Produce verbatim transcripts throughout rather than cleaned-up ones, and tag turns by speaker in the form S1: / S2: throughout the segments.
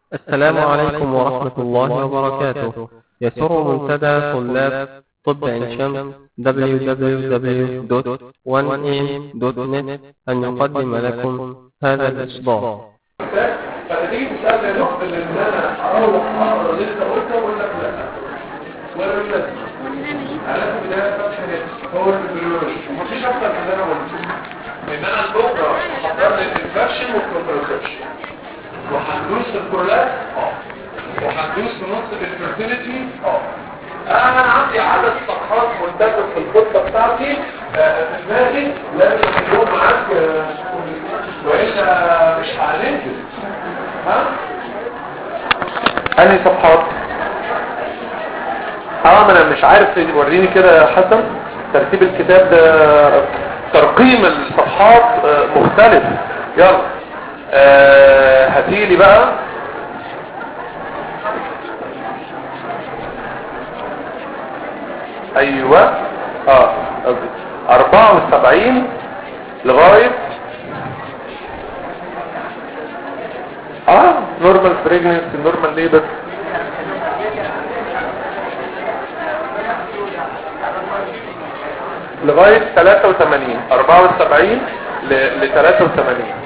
S1: السلام عليكم ورحمة الله وبركاته. يسر منتدى طلاب طب عين شمس دبليو دبليو دبليو دوت وان ايم دوت نت أن يقدم لكم هذا الإصدار.
S2: فتيجي تسألني نقطة اللي انا اروح اقرا اللي انت قلته واقول لك لا ولا اقول لك على بداية فتح هو البيولوجي ومفيش اكتر من اللي انا قلته ان انا بكره هحضر لي الانفكشن والكونترسبشن وهندوس الكورلات اه وهندوس في نص الانفيرتيليتي اه انا عندي عدد صفحات منتجه في الخطه بتاعتي في دماغي لازم اليوم معاك والا مش هننجز. ها انهي صفحات؟ اه انا مش عارف وريني كده يا حسن ترتيب الكتاب ده ترقيم الصفحات مختلف. يلا آه هاتيلي بقى ايوه اه اربعة وسبعين لغاية اه نورمال بريجننسي نورمال ليبر لغاية ثلاثة وثمانين اربعة وسبعين ل ثلاثة وثمانين.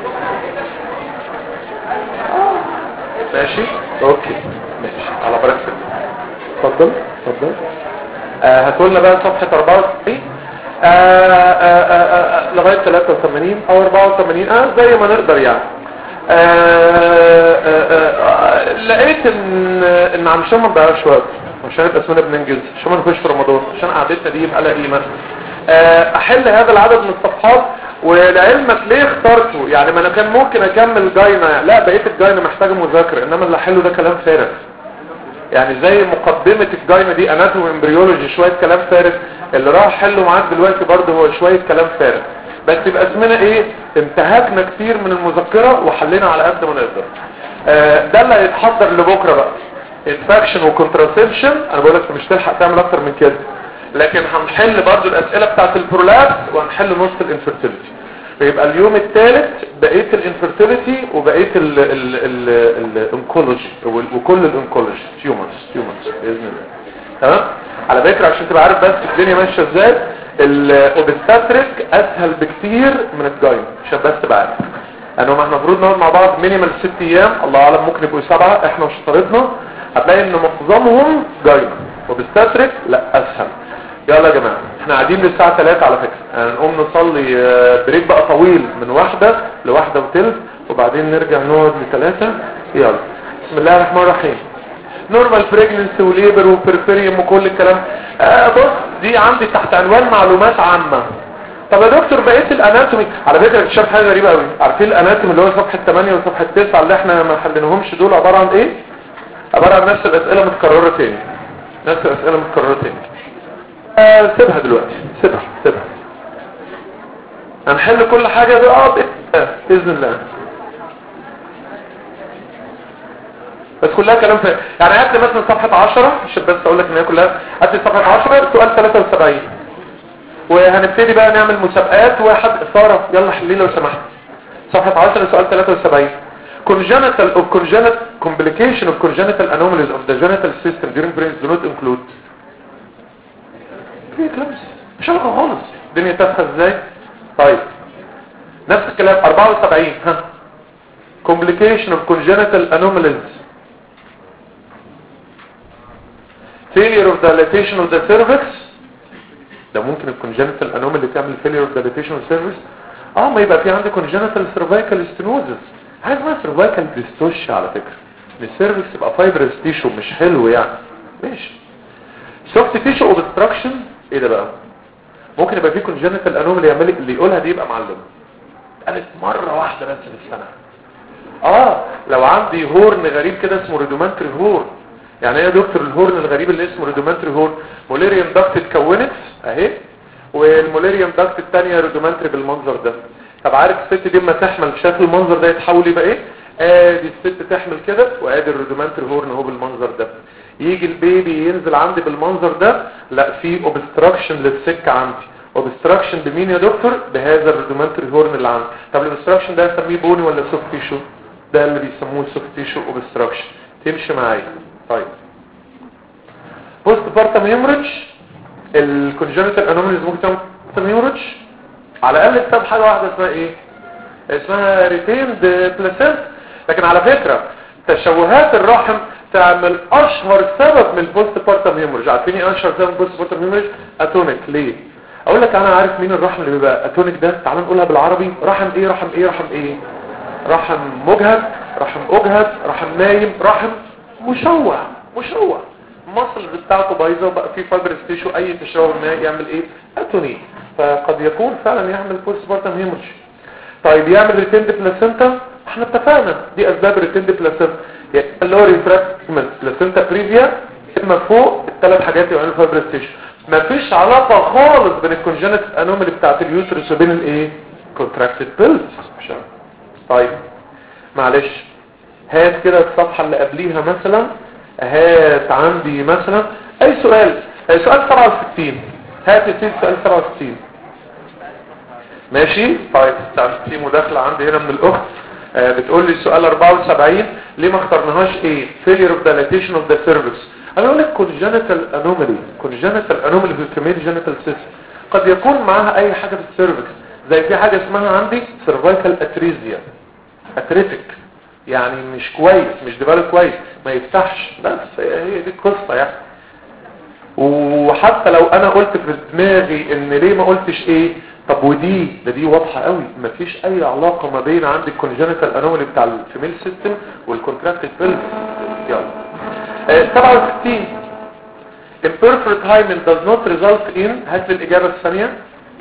S2: ماشي اوكي ماشي على بركة الله. اتفضل اتفضل. آه هتقولنا بقى صفحة اربعة وسبعين آه آه آه لغاية ثلاثة وثمانين او اربعة وثمانين اه زي ما نقدر يعني. آه آه آه لقيت ان ان عم شو ما بقاش وقت عشان يبقى اسمنا بننجز شو ما نخش في رمضان عشان قعدتنا دي يبقى لها قيمه. آه احل هذا العدد من الصفحات ولعلمك ليه اخترته يعني ما انا كان ممكن اكمل جاينا لا بقيت الجاينا محتاجه مذاكره انما اللي احله ده كلام فارغ يعني زي مقدمه الجاينا دي اناتومي امبريولوجي شويه كلام فارغ اللي راح احله معاك دلوقتي برضه هو شويه كلام فارغ بس يبقى اسمنا ايه انتهكنا كتير من المذكره وحلينا على قد ما نقدر. آه ده اللي هيتحضر لبكره بقى انفكشن وكونتراسبشن. انا بقول لك مش تلحق تعمل اكتر من كده لكن هنحل برضو الاسئله بتاعه البرولابس وهنحل نص الانفيرتيليتي. فيبقى اليوم الثالث بقيه الانفيرتيليتي وبقيه الانكولوجي وكل الانكولوجي تيومرز تيومرز باذن الله. تمام على فكره عشان تبقى عارف بس الدنيا ماشيه ازاي الاوبستاتريك اسهل بكتير من الجاين عشان بس تبقى عارف انه ما احنا المفروض نقعد مع بعض مينيمال ست ايام الله اعلم ممكن يبقوا سبعه احنا مش طريقنا هتلاقي ان معظمهم جاين وبستاتريك لا اسهل. يلا يا جماعه احنا قاعدين للساعه ثلاثة على فكره هنقوم نصلي بريك بقى طويل من واحدة لواحدة وثلث وبعدين نرجع نقعد لثلاثة. يلا بسم الله الرحمن الرحيم. نورمال بريجننسي وليبر وبريفيريوم وكل الكلام آه بص دي عندي تحت عنوان معلومات عامه. طب يا دكتور بقيت الاناتومي على فكره اكتشفت حاجه غريبه قوي. عارفين الاناتومي اللي هو صفحه ثمانية وصفحه تسعة اللي احنا ما حليناهمش دول عباره عن ايه؟ عباره عن نفس الاسئله متكرره تاني نفس الاسئله متكرره تاني. آه سيبها دلوقتي سيبها سيبها هنحل كل حاجه دي اه باذن الله بس كلها كلام فارغ يعني. هات لي مثلا صفحه عشرة عشان بس اقول لك ان هي كلها. هات لي صفحه عشرة سؤال ثلاثة وسبعين وهنبتدي بقى نعمل مسابقات. واحد ساره يلا حلي لو سمحت صفحه عشرة سؤال ثلاثة وسبعين. congenital of congenital complication of congenital anomalies of the genital system during pregnancy do not include preeclampsia مش عارفه خالص الدنيا تافهه ازاي. طيب نفس الكلام اربعة وسبعين ها complication of congenital anomalies failure of dilatation of the cervix. ده ممكن الكونجنتال انومالي تعمل failure of dilatation of the cervix. اه ما يبقى في عندي congenital cervical stenosis حاجه اسمها cervical dystocia على فكره السيرفكس يبقى فايبرس تيشو مش حلو يعني. ماشي soft tissue obstruction ايه ده بقى ممكن يبقى في congenital anomaly يعمل اللي يقولها دي يبقى معلم قالت مره واحده بس في السنه. اه لو عندي هورن غريب كده اسمه ريدومانتري هورن. يعني ايه يا دكتور الهورن الغريب اللي اسمه ريدومانتري هورن؟ موليريوم داكت اتكونت اهي والموليريوم داكت الثانيه ريدومانتري بالمنظر ده. طب عارف الست دي اما تحمل شكل المنظر ده يتحول يبقى ايه؟ ادي الست تحمل كده وادي الريدومانتري هورن اهو بالمنظر ده. يجي البيبي ينزل عندي بالمنظر ده لا في اوبستراكشن للسكه عندي. اوبستراكشن بمين يا دكتور؟ بهذا الريدومانتري هورن اللي عندي. طب الاوبستراكشن ده اسميه بوني ولا سوفت تيشو؟ ده اللي بيسموه سوفت تيشو اوبستراكشن. تمشي معايا. طيب بوست بارتم هيموريدج الكونجنتال انوماليز ممكن تعمل بارتم هيموريدج على الاقل بسبب حاجه واحده اسمها ايه؟ اسمها ريتيند بلاسنتا. لكن على فكره تشوهات الرحم تعمل اشهر سبب من البوست بارتم هيموريدج. عارفين ايه اشهر سبب من البوست بارتم هيموريدج؟ اتونيك. ليه؟ اقول لك انا عارف مين الرحم اللي بيبقى اتونيك ده. تعال نقولها بالعربي. رحم ايه رحم ايه رحم ايه رحم مجهد، رحم اجهد، رحم نايم، رحم مشوه. مشوه المصل بتاعته بايظه وبقى فيه فايبرس تيشو. اي تشوه ما يعمل ايه؟ اتوني. فقد يكون فعلا يعمل بوست بارتم هيموريدج. طيب يعمل ريتيند بلاسنتا. احنا اتفقنا دي اسباب ريتيند بلاسنتا. يعني اللي هو ريتراكتمنت بلاسنتا بريفيا اما فوق الثلاث حاجات يعملوا فايبرس تيشو. مفيش علاقه خالص بين الكونجنت انومالي بتاعت اليوترس وبين الايه؟ كونتراكتد بيلز. طيب معلش هات كده الصفحه اللي قبليها مثلا. هات عندي مثلا اي سؤال. اي سؤال سبعة وستين. هات يا سيدي سؤال سبعة وستين. ماشي. طيب في مداخله عندي هنا من الاخت آه بتقول لي سؤال أربعة وسبعين ليه ما اخترناهاش ايه؟ failure of dilatation of the cervix. انا اقول لك congenital anomaly. congenital anomaly في الفيميل جينيتال سيستم قد يكون معاها اي حاجه في السيرفكس. زي في حاجه اسمها عندي cervical atresia اتريتك، يعني مش كويس، مش ديفلوب كويس، ما يفتحش. بس هي دي القصه يعني. وحتى لو انا قلت في دماغي ان ليه ما قلتش ايه؟ طب ودي ده دي واضحه قوي. مفيش اي علاقه ما بين عندك الكونجنتال انومالي بتاع الفيميل سيستم والكونتراكتد بيلز. يلا آه سبعة وستين imperfect hymen does not result in. هات لي الاجابه الثانيه.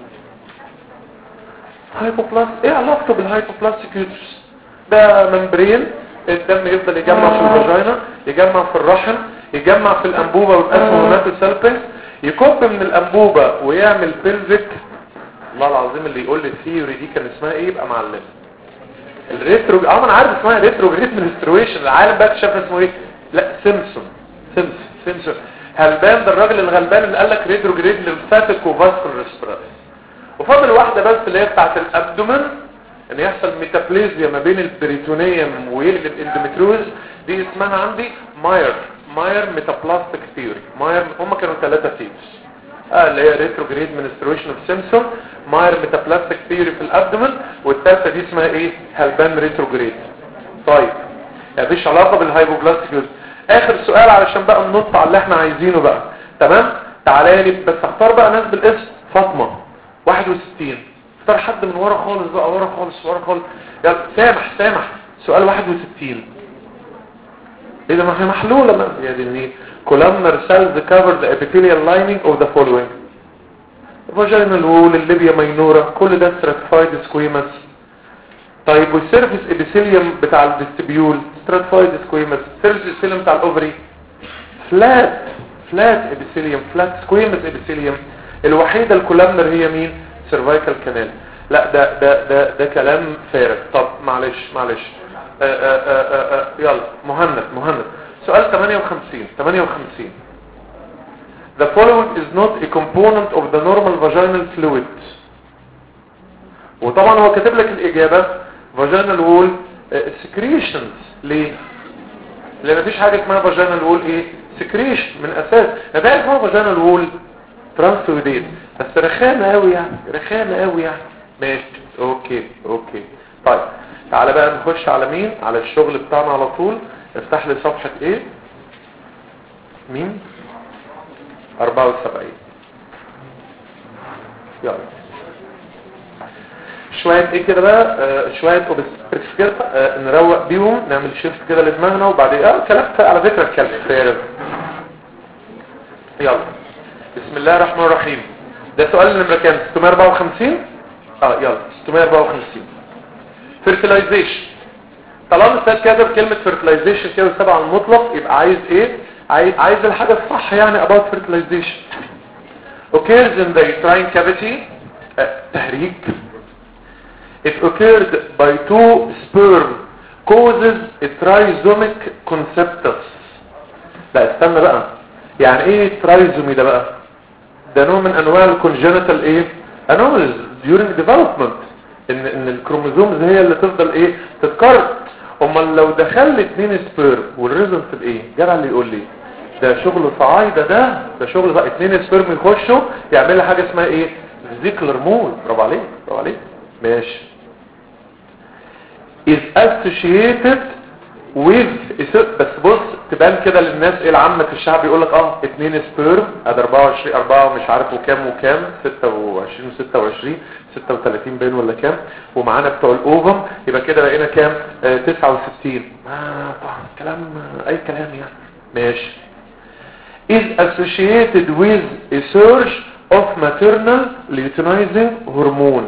S2: هايبوبلاست. ايه علاقته بالهايبوبلاستيك يوترس؟ ده ممبرين الدم يفضل يجمع في الفاجينا، يجمع في الرحم، يجمع في الانبوبه والاسمونات السلبنس، يكب من الانبوبه ويعمل بلفيك. والله العظيم اللي يقول لي الثيوري دي كان اسمها ايه يبقى معلم. الريترو اه انا عارف اسمها ريتروجريد منسترويشن. العالم بقى اكتشف اسمه ايه؟ لا سيمسون. سيمسون سيمسون هلبان ده الراجل الغلبان اللي قال لك ريتروجريد للفاتيك وفاسكولار ريسبيراتوري. وفاضل واحده بس اللي هي بتاعت الابدومن ان يحصل ميتابليزيا ما بين البريتونيوم ويقلب اندوميتريوز. دي اسمها عندي ماير ماير ميتابلاستيك ثيوري. ماير هم كانوا ثلاثه ثيوريز اه اللي هي ريتروجريد منسترويشن اوف سيمسون، ماير ميتابلاستيك ثيوري في الابدومن، والثالثه دي اسمها ايه؟ هلبان ريتروجريد. طيب مفيش علاقه بالهايبوبلاستيك يوز. اخر سؤال علشان بقى ننط على اللي احنا عايزينه بقى. تمام تعالى لي بس اختار بقى ناس بالاسم. فاطمه واحد وستين. اختار حد من ورا خالص بقى. ورا خالص ورا خالص. يلا سامح سامح سؤال واحد وستين. ايه ده؟ ما هي محلوله ما يا دي. columnar cells cover the epithelial lining of the following. vaginal wall الليبيا ماينورا كل ده stratified squamous. طيب والسيرفيس ابيثيليوم بتاع الفيستبيول stratified squamous. السيرفيس ابيثيليوم بتاع الاوفري فلات فلات ابيثيليوم فلات squamous ابيثيليوم. الوحيده الكولامنر هي مين؟ سيرفايكال كانال. لا ده ده ده ده كلام فارغ. طب معلش معلش آآ آآ آآ يلا مهند مهند سؤال ثمانية وخمسين ثمانية وخمسين. The following is not a component of the normal vaginal fluid. وطبعا هو كاتب لك الإجابة vaginal wall secretions. ليه؟ لأن مفيش حاجة اسمها vaginal wall ايه؟ secretion من أساس. نتائج اسمها vaginal wall ترانسويديت. بس رخامة قوي يعني رخامة قوي يعني. ماشي اوكي اوكي. طيب تعالى بقى نخش على مين؟ على الشغل بتاعنا على طول. افتح لي صفحة ايه؟ مين؟ أربعة وسبعين. يلا شوية ايه كده بقى آه شوية اوبستريكس كده آه نروق بيهم نعمل شيفت كده لدماغنا وبعدين اه كلام على فكرة الكلام فارغ. يلا بسم الله الرحمن الرحيم. ده سؤال نمرة كام؟ ستمائة وأربعة وخمسين. اه يلا ستمائة وأربعة وخمسين. فيرتلايزيشن. طالما استاذ كاتب كلمة فيرتلايزيشن كده سبعة المطلق يبقى عايز ايه؟ عايز عايز الحاجة الصح يعني about fertilization. occurs in the uterine cavity اه تهريج. It occurred by two sperm causes a trisomic conceptus. لا استنى بقى يعني ايه ترايزومي ده بقى؟ ده نوع من انواع الكونجنتال ايه؟ anomalies during development. ان ان الكروموزومز هي اللي تفضل ايه؟ تتكرر. امال لو دخل لي اتنين سبيرم والريزلت بايه؟ جدع اللي يقول لي ده شغل صعايده، ده ده شغل بقى اتنين سبيرم يخشوا يعمل لي حاجه اسمها ايه؟ زيكلر مول. برافو عليك برافو عليك ماشي. is associated with، بس بص تبان كده للناس ايه العامة في الشعب يقول لك اه اتنين سبيرم ادي اربعة وعشرين اربعة ومش عارف وكام وكام ستة وعشرين وستة وعشرين ستة وثلاثين بين ولا كام، ومعانا بتوع الاوفم يبقى كده بقينا كام؟ اه تسعة وستين. اه طبعا كلام اي كلام يعني ماشي. is associated with a surge of maternal luteinizing hormone.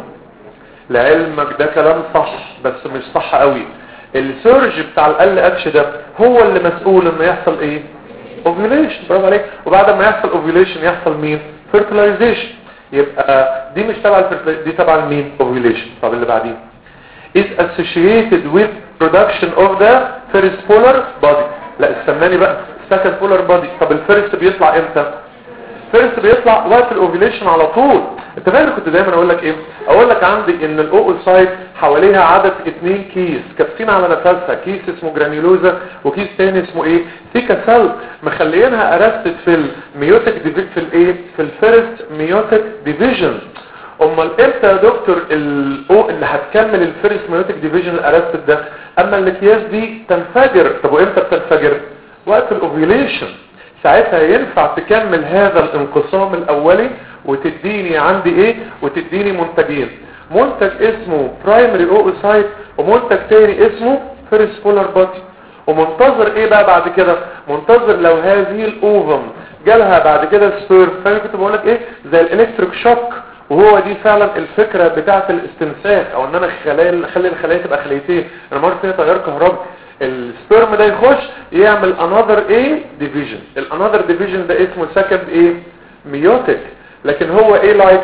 S2: لعلمك ده كلام صح بس مش صح قوي. السيرج بتاع ال اتش ده هو اللي مسؤول انه يحصل ايه؟ اوفيوليشن. برافو عليك. وبعد ما يحصل اوفيوليشن يحصل مين؟ فيرتلايزيشن. يبقى دي مش تبع دي تبع مين؟ اوفيوليشن. طب اللي بعديه is associated with production of the first polar body. لا استناني بقى second polar body. طب الفيرست بيطلع امتى؟ الفيرست بيطلع وقت الاوفيوليشن على طول. انت فاكر كنت دايما اقول لك ايه؟ اقول لك عندي ان الاوكوسايت حواليها عدد اتنين كيس كابسين على نفسها، كيس اسمه جرانيولوزا وكيس تاني اسمه ايه؟ ثيكا سيل، مخليينها ارستد في الميوتيك في الايه؟ في الفيرست ميوتيك ديفيجن. امال امتى يا دكتور الاو اللي هتكمل الفيرست ميوتيك ديفيجن الارستد ده؟ اما الاكياس دي تنفجر. طب وامتى بتنفجر؟ وقت الاوفيوليشن. ساعتها ينفع تكمل هذا الانقسام الاولي وتديني عندي ايه؟ وتديني منتجين، منتج اسمه برايمري اوكوسايت ومنتج تاني اسمه فيرست بولار بودي. ومنتظر ايه بقى بعد كده؟ منتظر لو هذه الاوفم جالها بعد كده سبيرم. فانا كنت بقول لك ايه؟ زي الالكتريك شوك. وهو دي فعلا الفكره بتاعه الاستنساخ، او ان انا خلايا اخلي الخلايا تبقى خليتين. انا مرت فيها تيار كهربي، السبيرم ده يخش يعمل another ايه division. الانذر division ده اسمه second ايه ميوتيك. لكن هو ايه لايك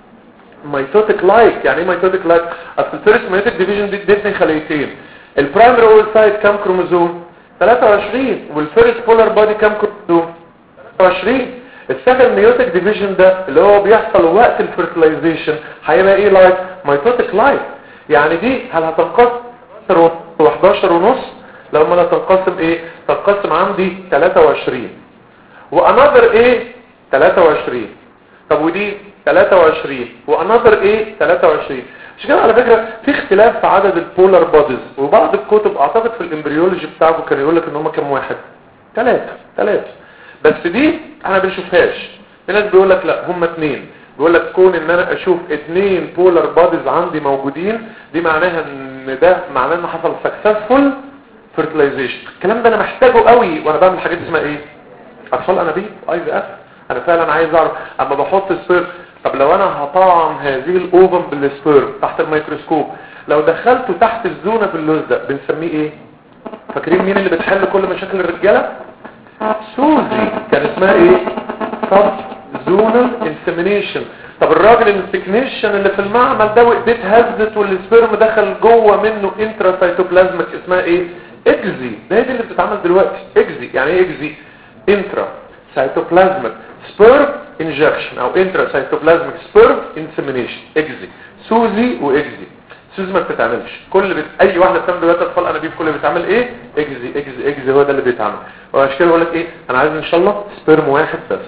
S2: ميتوتيك لايك. يعني ايه ميتوتيك لايك؟ اصل الفيرست ميوتيك ديفيجن دي ادتني خليتين. البرايمري اوكوسايت كام كروموزوم؟ ثلاثة وعشرين. والفيرست بولار بودي كام كروموزوم؟ ثلاثة وعشرين. السكند ميوتيك ديفيجن ده اللي هو بيحصل وقت الفيرتلايزيشن هيبقى ايه لايك ميتوتيك لايك. يعني دي هل هتنقسم واحداشر ونص؟ لو ما لا تنقسم ايه؟ تنقسم عندي ثلاثة وعشرين وانذر ايه ثلاثة وعشرين. طب ودي ثلاثة وعشرين وانذر ايه ثلاثة وعشرين. مش كده على فكرة في اختلاف في عدد البولار بوديز، وبعض الكتب اعتقد في الامبريولوجي بتاعكم كان يقول لك ان هم كام واحد؟ ثلاثة ثلاثة. بس دي انا بنشوفهاش. في ناس بيقول لك لا هم اثنين. بيقول لك كون ان انا اشوف اثنين بولار بوديز عندي موجودين دي معناها ان ده معناه ان حصل سكسسفول فيرتلايزيشن. الكلام ده انا محتاجه قوي وانا بعمل حاجات اسمها ايه؟ اطفال انابيب اي في اف. انا فعلا عايز اعرف اما بحط سبيرم. طب لو انا هطعم هذه الاوفم بالسبيرم تحت الميكروسكوب، لو دخلته تحت الزونه في اللوز ده بنسميه ايه؟ فاكرين مين اللي بتحل كل مشاكل الرجاله؟ سوزي. كان اسمها ايه؟ سب زونال انسيمينيشن. طب الراجل التكنيشن اللي في المعمل ده وايديه اتهزت والسبيرم دخل جوه منه انترا سيتوبلازميك اسمها ايه؟ اكزي. ده دي اللي بتتعمل دلوقتي اكزي. يعني ايه اكزي؟ انترا سيتوبلازميك سبيرم انجكشن او انترا سيتوبلازميك سبيرم انسيمينيشن اكزي. سوزي واكزي. سوزي ما بتتعملش. كل بت... اي واحده بتعمل دلوقتي اطفال انابيب كل اللي بتعمل ايه؟ اكزي اكزي اكزي. هو ده اللي بيتعمل. وعشان كده بقول لك ايه؟ انا عايز ان شاء الله سبيرم واحد بس.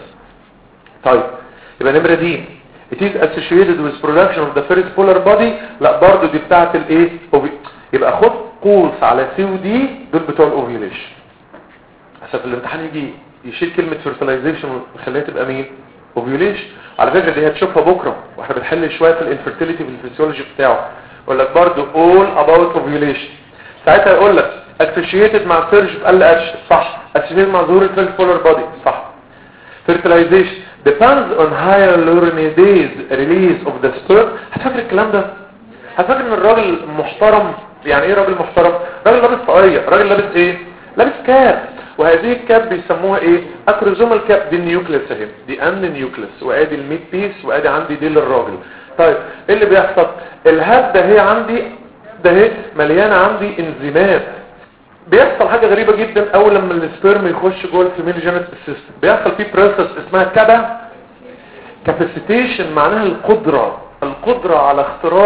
S2: طيب يبقى نمره دي it is associated with production of the first polar body. لا برضو دي بتاعت الايه؟ يبقى خد قوس على سي ودي دول بتوع الاوفيوليشن. عشان في الامتحان يجي يشيل كلمه fertilization ويخليها تبقى مين؟ اوفيوليشن. على فكره دي هتشوفها بكره واحنا بنحل شويه في الانفيرتيليتي في الفسيولوجي بتاعه. يقول لك برضو all about ovulation. ساعتها يقول لك associated مع سيرج ال اتش صح، associated مع ظهور الفيرست بولار بودي صح. fertilization depends on hyaluronidase release of the sperm. هتفكر الكلام ده؟ هتفكر ان الراجل محترم. يعني ايه راجل محترم؟ راجل لابس طاقية. راجل لابس ايه؟ لابس كاب. وهذه الكاب بيسموها ايه؟ اكروزومال كاب. دي النيوكليس اهي، دي ان نيوكليس، وادي الميد بيس، وادي عندي دي للراجل. طيب ايه اللي بيحصل؟ الهاب ده هي عندي ده هي مليانه عندي انزيمات. بيحصل حاجه غريبه جدا اول لما السبيرم يخش جوه الفيميل جينيتال سيستم. بيحصل فيه بروسيس اسمها كابا كاباسيتيشن، معناها القدره القدره على اختراق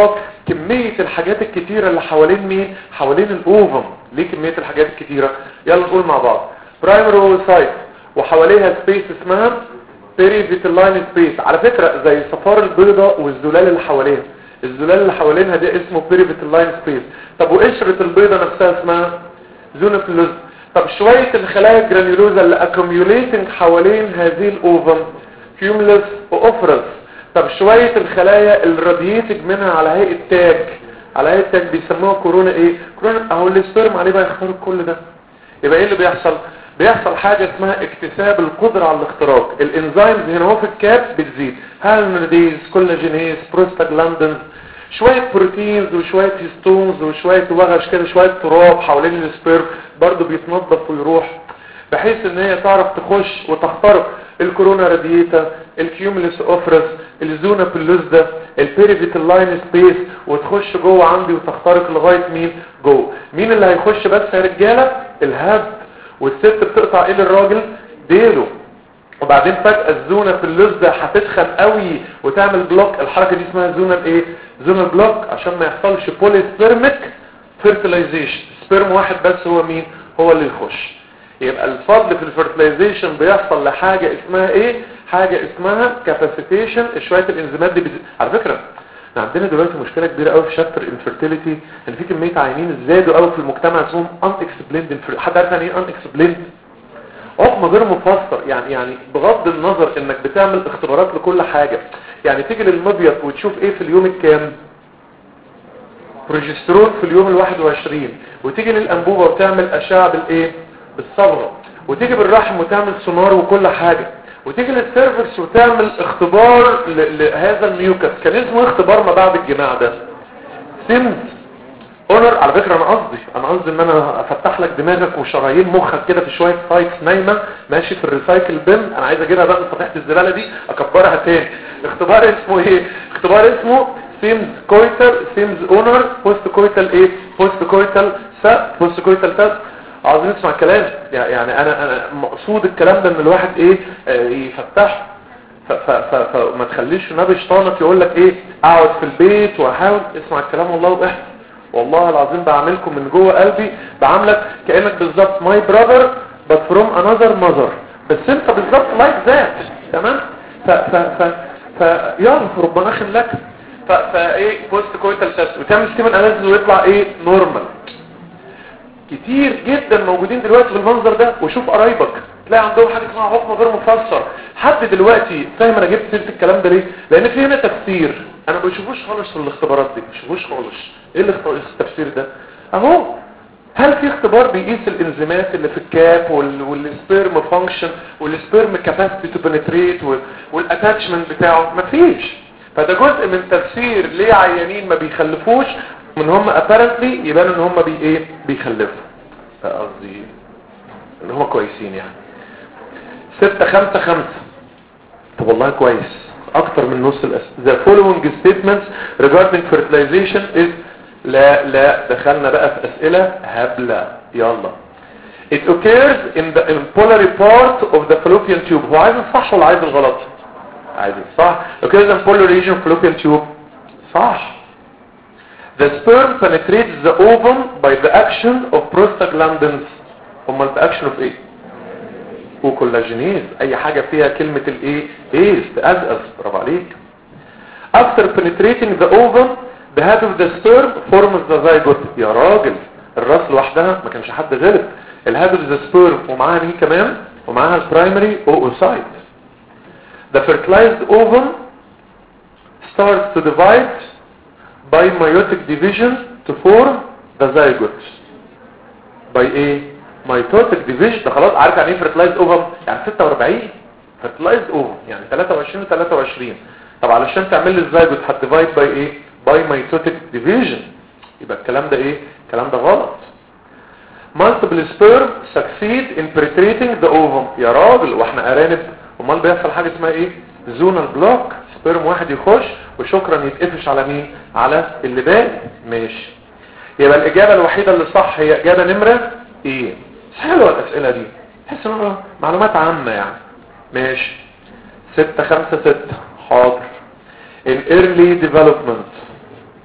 S2: كمية الحاجات الكتيرة اللي حوالين مين؟ حوالين الاوفم. ليه كمية الحاجات الكتيرة؟ يلا نقول مع بعض. برايمري اوسايت وحواليها سبيس اسمها بيريفيتلاين سبيس. على فكرة زي صفار البيضة والزلال اللي حواليها، الزلال اللي حوالينها ده اسمه بيريفيتلاين سبيس. طب وقشرة البيضة نفسها اسمها زونوفيلوز. طب شوية الخلايا الجرانيولوزا اللي اكوميوليتنج حوالين هذه الاوفم كيوملس واوفرس. طب شوية الخلايا الراديتج منها على هيئة تاج، على هيئة تاج بيسموها كورونا ايه؟ كورونا. اهو السبرم عليه بقى يختار كل ده. يبقى ايه اللي بيحصل؟ بيحصل حاجة اسمها اكتساب القدرة على الاختراق. الانزيمز هنا هو في الكاب بتزيد، هالمرديز، كولاجينيز، بروستاجلاندينز، شوية بروتينز وشوية هيستونز وشوية وغش كده، شوية تراب حوالين السبرم برضو بيتنظف ويروح، بحيث ان هي تعرف تخش وتخترق الكورونا راديتا، الكيوملس اوفرس، الزونا بلوزدا، البيريفيتلاين سبيس، وتخش جوه عندي وتخترق لغاية مين جوه. مين اللي هيخش بس يا رجالة؟ الهب. والست بتقطع ايه للراجل؟ ديله. وبعدين فجأة الزونة في اللزة هتدخل قوي وتعمل بلوك. الحركة دي اسمها زونة الايه؟ زونة بلوك، عشان ما يحصلش بولي سبيرميك فيرتلايزيشن. سبيرم واحد بس هو مين؟ هو اللي يخش. يبقى الفضل في الفيرتلايزيشن بيحصل لحاجة اسمها ايه؟ حاجة اسمها كاباسيتيشن. شوية الانزيمات دي بز... على فكرة احنا عندنا دلوقتي مشكلة كبيرة قوي في شابتر انفيرتيليتي، ان في كمية عيانين زادوا قوي في المجتمع اسمهم ان اكسبليند. حد عارف يعني ايه ان اكسبليند؟ حكم غير مفسر. يعني يعني بغض النظر انك بتعمل اختبارات لكل حاجة، يعني تيجي للمبيض وتشوف ايه في اليوم الكام؟ بروجسترون في اليوم الواحد وعشرين، وتيجي للانبوبة وتعمل اشعة بالايه؟ بالصبغة، وتيجي بالرحم وتعمل سونار وكل حاجة، وتيجي للسيرفكس وتعمل اختبار لهذا الميوكس. كان اسمه اختبار ما بعد الجماع ده سيمز اونر. على فكرة انا قصدي انا قصدي ان انا افتح لك دماغك وشرايين مخك كده في شوية سايتس نايمة ماشي في الريسايكل بن. انا عايز اجيبها بقى من صفحة الزبالة دي اكبرها تاني. اختبار اسمه ايه؟ اختبار اسمه سيمز كويتال، سيمز اونر، بوست كويتال ايه؟ بوست كويتال سا، بوست كويتال تاس. عاوزين نسمع الكلام. يعني انا انا مقصود الكلام ده ان الواحد ايه؟ اه يفتح. فما تخليش نبي شيطانك يقول لك ايه؟ اقعد في البيت واحاول. اسمع الكلام والله واحد. والله العظيم بعملكم من جوه قلبي، بعملك كأنك بالظبط ماي براذر but from another mother، بس انت بالظبط لايك ذات. تمام؟ ف ف ف ف يلا ربنا خلك. ف فايه بوست كويتال تيست وتعمل ستيمن اناليسيس ويطلع ايه؟ نورمال. كتير جدا موجودين دلوقتي بالمنظر ده. وشوف قرايبك تلاقي عندهم حاجه اسمها حكم غير مفسر. حد دلوقتي فاهم انا جبت سيره الكلام ده ليه؟ لان في هنا تفسير انا ما بشوفوش خالص في الاختبارات دي، ما بشوفوش خالص. ايه التفسير ده؟ اهو هل في اختبار بيقيس الانزيمات اللي في الكاب والسبيرم فانكشن والسبيرم كاباسيتي تو بنتريت والاتاتشمنت بتاعه؟ مفيش. فده جزء من تفسير ليه عيانين ما بيخلفوش، من هم apparently يبان ان هم بي ايه؟ بيخلفوا. قصدي ان هم كويسين يعني. ستة خمسة خمسة. طب والله كويس اكتر من نص الاسئله. the following statements regarding fertilization is لا لا دخلنا بقى في اسئله هبله. يلا. it occurs in the polar part of the fallopian tube. هو عايز الصح ولا عايز الغلط؟ عايز الصح. occurs in polar region fallopian tube. صح. the sperm penetrates the ovum by the action of prostaglandins. هم the action of ايه؟ وكولاجينيز. اي حاجة فيها كلمة الايه؟ ايه تأزأز. برافو عليك. after penetrating the ovum the head of the sperm forms the zygote. يا راجل الراس لوحدها ما كانش حد غلب. الهيد of the sperm ومعاها مين كمان؟ ومعاها البرايمري oocyte. the fertilized ovum starts to divide by meiotic division to form the zygote. by ايه؟ ميتوتك ديفيجن. ده خلاص عارف يعني ايه fertilized ovum؟ يعني ستة واربعين fertilized ovum يعني ثلاثة وعشرين ثلاثة وعشرين. طب علشان تعمل لي الزايجوت هتديفايد باي ايه؟ باي ميتوتك ديفيجن. يبقى الكلام ده ايه؟ الكلام ده غلط. multiple sperm succeed in penetrating the ovum. يا راجل واحنا ارانب؟ امال بيحصل حاجه اسمها ايه؟ زونال بلوك. سبيرم واحد يخش وشكرا يتقفش على مين؟ على اللي باقي. ماشي. يبقى الاجابه الوحيده اللي صح هي اجابه نمره ايه؟ حلوه الاسئله دي، تحس انها معلومات عامه يعني. ماشي. ستة خمسة ستة. حاضر. in early development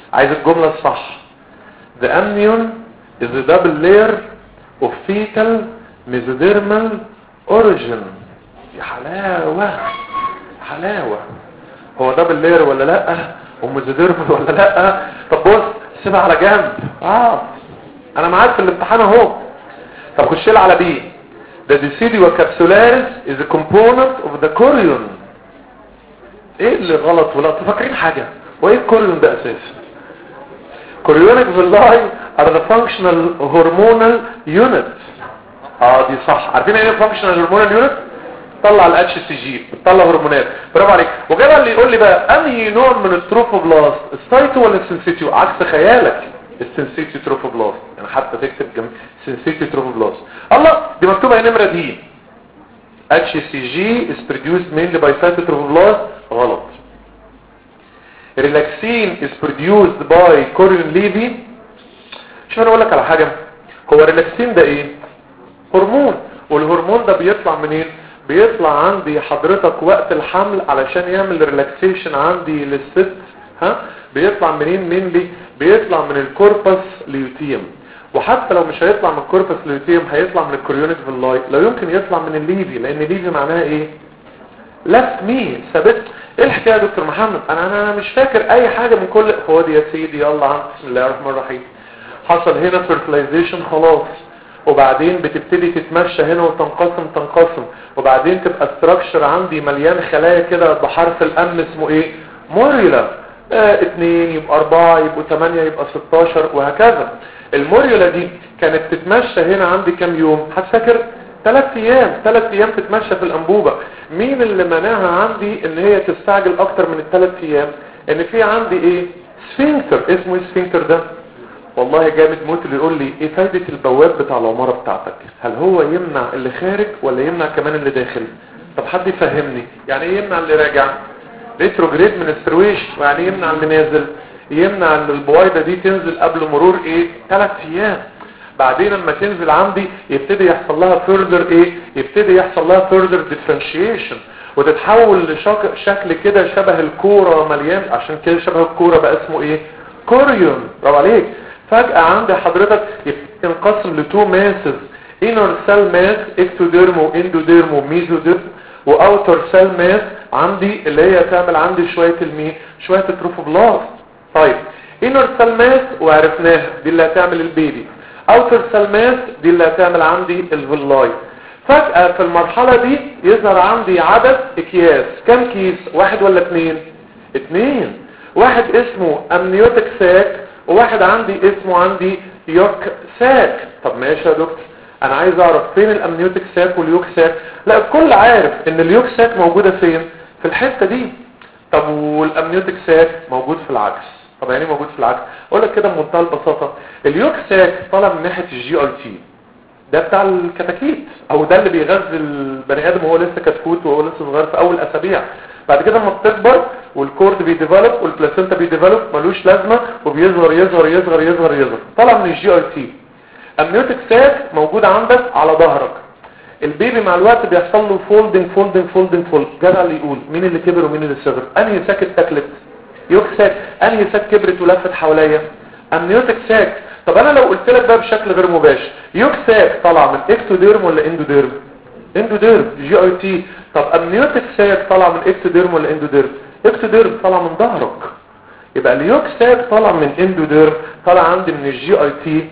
S2: عايز الجملة الصح. The amnion is a double layer of fecal mesodermal origin. يا حلاوة حلاوة. هو دبل layer ولا لا؟ وميزوديرمال ولا لا؟ طب بص سيبها على جنب. اه انا معاك في الامتحان اهو. طب خش لي على بي. The deciduous capsularis is a component of the chorion. ايه اللي غلط ولا تفكرين حاجة؟ وايه الكوريون ده اساسا؟ chorionic villi are the functional hormonal unit. اه دي صح. عارفين ايه functional hormonal unit؟ طلع الاتش سي جي، طلع هرمونات. برافو عليك. وجاب اللي يقول لي بقى انهي نوع من التروفوبلاست، السايتو ولا السنسيتيو؟ عكس خيالك، السنسيتيو تروفوبلاست. يعني حتى تكتب جنب سنسيتيو تروفوبلاست. الله دي مكتوبه نمره دي. اتش سي جي is produced mainly by cytotrophoblast. غلط. ريلاكسين is produced by chorion levi. شوف انا اقول لك على حاجه. هو الريلاكسين ده ايه؟ هرمون، والهرمون ده بيطلع منين؟ بيطلع عندي حضرتك وقت الحمل علشان يعمل ريلاكسيشن عندي للست. ها بيطلع منين؟ مين؟ بيطلع من الكوربس ليوتيوم. وحتى لو مش هيطلع من الكوربس ليوتيوم هيطلع من الكوريونيك فيلاي. لا يمكن يطلع من الليفي، لان ليفي معناها ايه؟ left me ثابت. ايه الحكايه يا دكتور محمد؟ انا انا مش فاكر اي حاجه من كل. خد يا سيدي يلا عم بسم الله الرحمن الرحيم. حصل هنا فيرتلايزيشن خلاص، وبعدين بتبتدي تتمشى هنا وتنقسم تنقسم، وبعدين تبقى استراكشر عندي مليان خلايا كده بحرف الام اسمه ايه؟ موريولا. اه اتنين يبقى اربعة يبقى تمانية يبقى ستاشر وهكذا. الموريولا دي كانت تتمشى هنا عندي كام يوم؟ هتفكر ثلاث ايام. ثلاث ايام تتمشى في الانبوبة. مين اللي مناها عندي ان هي تستعجل اكتر من الثلاث ايام؟ ان في عندي ايه؟ سفنكتر. اسمه ايه السفنكتر ده؟ والله جامد موت. اللي يقول لي ايه فايدة البواب بتاع العمارة بتاعتك؟ هل هو يمنع اللي خارج ولا يمنع كمان اللي داخل؟ طب حد يفهمني يعني ايه يمنع اللي راجع؟ ريتروجريد من السرويش. ويعني يمنع اللي نازل؟ يمنع ان البويضة دي تنزل قبل مرور ايه؟ ثلاث ايام. بعدين لما تنزل عندي يبتدي يحصل لها فيردر ايه؟ يبتدي يحصل لها فيردر ديفرنشيشن وتتحول لشكل كده شبه الكورة مليان. عشان كده شبه الكورة بقى اسمه ايه؟ كوريون. برافو عليك. فجأة عندي حضرتك ينقسم لتو ماسز، inner cell mass ectoderm واندوديرم وميزوديرم، واوتر سيل ماس عندي اللي هي تعمل عندي شوية المين؟ شوية التروفوبلاست. طيب inner cell mass وعرفناها دي اللي هتعمل البيبي. outer cell mass دي اللي هتعمل عندي الفيلاي. فجأة في المرحلة دي يظهر عندي عدد اكياس. كم كيس؟ واحد ولا اتنين؟ اتنين. واحد اسمه امنيوتيك ساك، وواحد عندي اسمه عندي يوك ساك. طب ماشي يا دكتور، انا عايز اعرف فين الامنيوتيك ساك واليوك ساك. لا الكل عارف ان اليوك ساك موجودة فين؟ في الحتة دي. طب والامنيوتيك ساك موجود في العكس. طب يعني موجود في العكس؟ اقول لك كده بمنتهى البساطة. اليوك ساك طالع من ناحية الجي ار تي، ده بتاع الكتاكيت، او ده اللي بيغذي البني ادم وهو لسه كتكوت وهو لسه صغير في اول اسابيع. بعد كده لما بتكبر والكورد بيديفلوب والبلاسينتا بيديفلوب ملوش لازمه وبيصغر يصغر يصغر يصغر يصغر طالع من الجي ار تي. امنيوتيك ساك موجود عندك على ظهرك. البيبي مع الوقت بيحصل له فولدنج فولدنج فولدنج فولد. جدع اللي يقول مين اللي كبر ومين اللي صغر؟ انهي ساك اتاكلت؟ يوك ساك. انهي ساك كبرت ولفت حواليا؟ امنيوتيك ساك. طب انا لو قلت لك بقى بشكل غير مباشر، يوك ساك طالع من اكتوديرم ولا اندوديرم؟ اندوديرم جي اي تي. طب امنيوتيك ساك طالع من اكتوديرم ولا اندوديرم؟ اكتوديرم طالع من ظهرك. يبقى اليوك ساك طالع من اندوديرم، طالع عندي من الجي اي تي،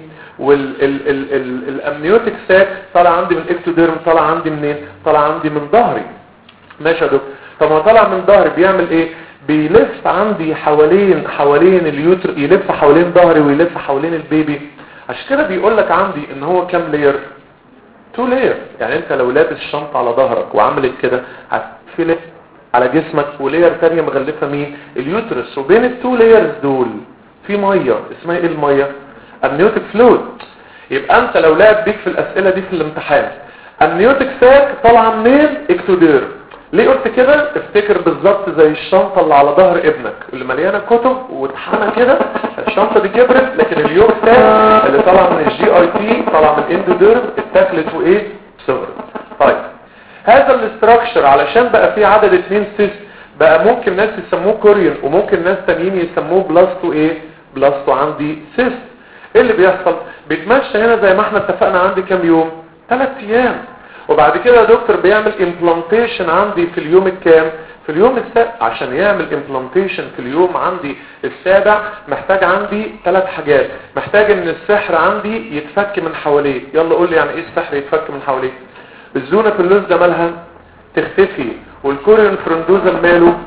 S2: والامنيوتيك ساك طالع عندي من اكتوديرم، طالع عندي منين؟ طالع عندي من ظهري. ماشي يا دكتور. طب ما طالع من ظهري بيعمل ايه؟ بيلف عندي حوالين حوالين اليوتر، يلف حوالين ظهري ويلف حوالين البيبي. عشان كده بيقول لك عندي ان هو كام لاير؟ تو لاير. يعني انت لو لابس شنطه على ظهرك وعملت كده هتفلت على جسمك، ولاير ثانيه مغلفه مين؟ اليوترس. وبين التو لايرز دول في ميه اسمها ايه الميه؟ امنيوتيك فلويد. يبقى انت لو لعب بيك في الاسئله دي في الامتحان امنيوتيك ساك طالعه منين؟ اكتوديرم. ليه قلت كده؟ افتكر بالظبط زي الشنطة اللي على ظهر ابنك اللي مليانة كتب واتحنى كده. الشنطة دي كبرت، لكن اليوك ساك اللي طالع من الجي اي تي طالع من الاندوديرم اتاكلت وايه؟ صغرت. طيب هذا الاستراكشر علشان بقى فيه عدد اتنين سيس، بقى ممكن ناس يسموه كوريون وممكن ناس تانيين يسموه بلاستو ايه؟ بلاست وعندي سيست. ايه اللي بيحصل؟ بيتمشى هنا زي ما احنا اتفقنا عندي كام يوم؟ ثلاث ايام. وبعد كده يا دكتور بيعمل امبلانتيشن عندي في اليوم الكام؟ في اليوم السابع. عشان يعمل امبلانتيشن في اليوم عندي السابع محتاج عندي ثلاث حاجات. محتاج ان السحر عندي يتفك من حواليه. يلا قول لي يعني ايه السحر يتفك من حواليه؟ الزونة في اللوز ده مالها تختفي، والكوريون فرندوزا ماله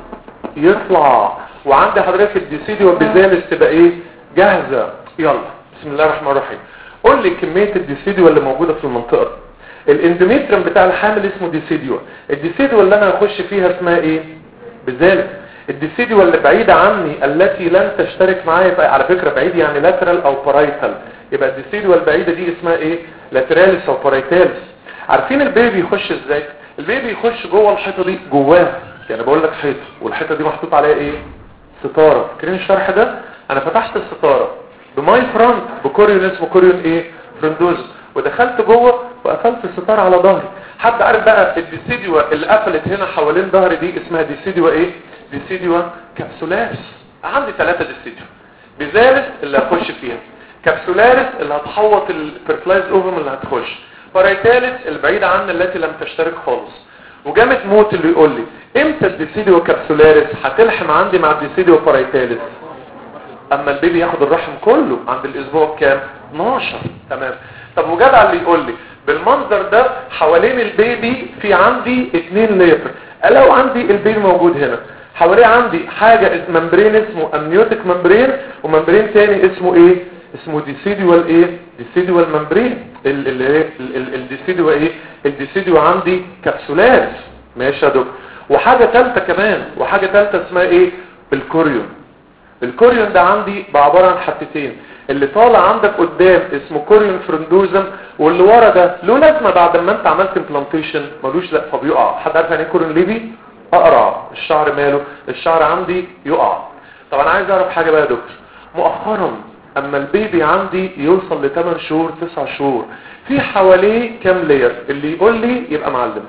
S2: يطلع، وعندي حضرتك الديسيدي والبيزالس تبقى ايه؟ جاهزة. يلا بسم الله الرحمن الرحيم. قول لي كمية الديسيديو اللي موجودة في المنطقة. الاندوميتريوم بتاع الحامل اسمه ديسيديو. الديسيديو اللي انا هخش فيها اسمها ايه؟ بذلك الديسيديو اللي بعيدة عني التي لن تشترك معايا، على فكرة بعيد يعني لاترال او بارايتال، يبقى الديسيديو البعيدة دي اسمها ايه؟ لاتراليس او بارايتاليس. عارفين البيبي يخش ازاي؟ البيبي يخش جوه الحيطة دي جواه، يعني بقول لك حيطة والحيطة دي محطوط عليها ايه؟ ستارة. فاكرين الشرح ده؟ انا فتحت الستارة بماي فرونت بكوريون اسمه كوريون ايه؟ فرندوز، ودخلت جوه وقفلت الستارة على ظهري. حد عارف بقى الديسيديوا اللي قفلت هنا حوالين ظهري دي اسمها ديسيديوا ايه؟ ديسيديوا كابسولاريس. عندي ثلاثة ديسيديوا. بيزالس اللي هخش فيها، كابسولاريس اللي هتحوط البرفلايز اوفم اللي هتخش، بارايتاليس البعيدة عني التي لم تشترك خالص. وجامت موت اللي يقول لي امتى الديسيديوا كابسولاريس هتلحم عندي مع الديسيديوا بارايتاليس؟ اما البيبي ياخد الرحم كله عند الاسبوع كام؟ اتناشر. تمام. طب وجدع اللي يقول لي بالمنظر ده حوالين البيبي في عندي اتنين لير. لو عندي البيبي موجود هنا حواليه عندي حاجة ممبرين اسمه امنيوتيك ممبرين، وممبرين تاني اسمه ايه؟ اسمه ديسيديوال ايه؟ ديسيديوال ممبرين. الديسيديوال ايه؟ الديسيديوال عندي كبسولات. ماشي يا دكتور. وحاجة ثالثه كمان، وحاجة ثالثه اسمها ايه؟ الكوريون. الكوريون ده عندي بعبارة عن حتتين، اللي طالع عندك قدام اسمه كوريون فرندوزم، واللي ورا ده له لازمه بعد ما انت عملت امبلانتيشن ملوش لا فبيقع. حد عارف يعني ايه كوريون ليبي؟ اقرع الشعر ماله؟ الشعر عندي يقع. طب انا عايز اعرف حاجه بقى يا دكتور. مؤخرا اما البيبي عندي يوصل ل ثمانية شهور تسعة شهور في حواليه كام لير؟ اللي يقول لي يبقى معلم.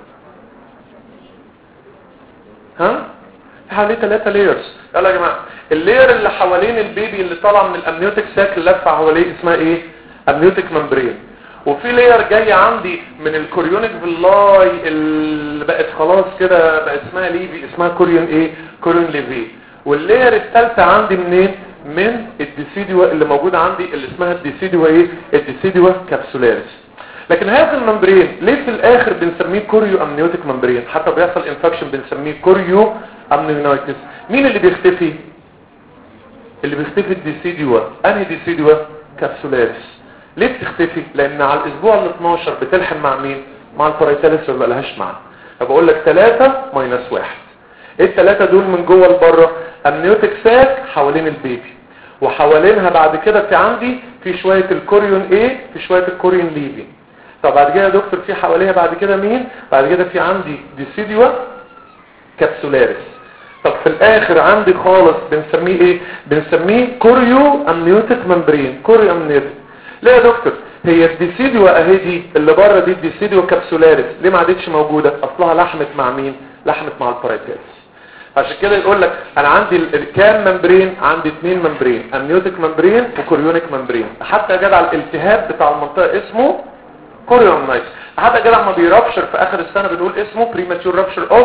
S2: ها؟ في حواليه ثلاثة ليرز. يلا يا جماعه، اللير اللي حوالين البيبي اللي طالع من الامنيوتيك ساك اللي لفه حواليه اسمها ايه؟ امنيوتيك ممبرين. وفي لير جاي عندي من الكوريونيك فيلاي اللي بقت خلاص كده بقت اسمها ليفي، اسمها كوريون ايه؟ كوريون ليفي. واللير الثالثه عندي منين؟ من الديسيديوا اللي موجوده عندي اللي اسمها الديسيديوا ايه؟ الديسيديوا كابسولاريس. لكن هذا الممبرين ليه في الاخر بنسميه كوريو امنيوتيك ممبرين؟ حتى بيحصل انفكشن بنسميه كوريو امنيونايتس. مين اللي بيختفي؟ اللي بيختفي الديسيديوا. انهي ديسيديوا؟ كابسولاريس. ليه بتختفي؟ لان على الاسبوع ال اتناشر بتلحم مع مين؟ مع البارايتاليس وما لهاش معنى. فبقول لك ثلاثة ماينس واحد. ايه الثلاثة دول من جوه لبره؟ امنيوتيك ساك حوالين البيبي، وحوالينها بعد كده في عندي في شوية الكوريون ايه؟ في شوية الكوريون ليبي. طب بعد كده يا دكتور في حواليها بعد كده مين؟ بعد كده في عندي ديسيديوا كابسولاريس. طب في الاخر عندي خالص بنسميه ايه؟ بنسميه كوريو امنيوتيك ممبرين. كوريو امنيوتيك. ليه يا دكتور؟ هي الديسيديوا اهي دي اللي بره دي الديسيديوا كابسولاريس ليه ما عادتش موجوده؟ اصلها لحمت مع مين؟ لحمت مع البارايتاليس. عشان كده يقول لك انا عندي كام ممبرين؟ عندي اثنين ممبرين، امنيوتيك ممبرين وكوريونيك ممبرين. حتى يا جدع الالتهاب بتاع المنطقه اسمه كوريونايتس. حتى يا جدع ما بيرابشر في اخر السنه بنقول اسمه بريماتور رابشر اوف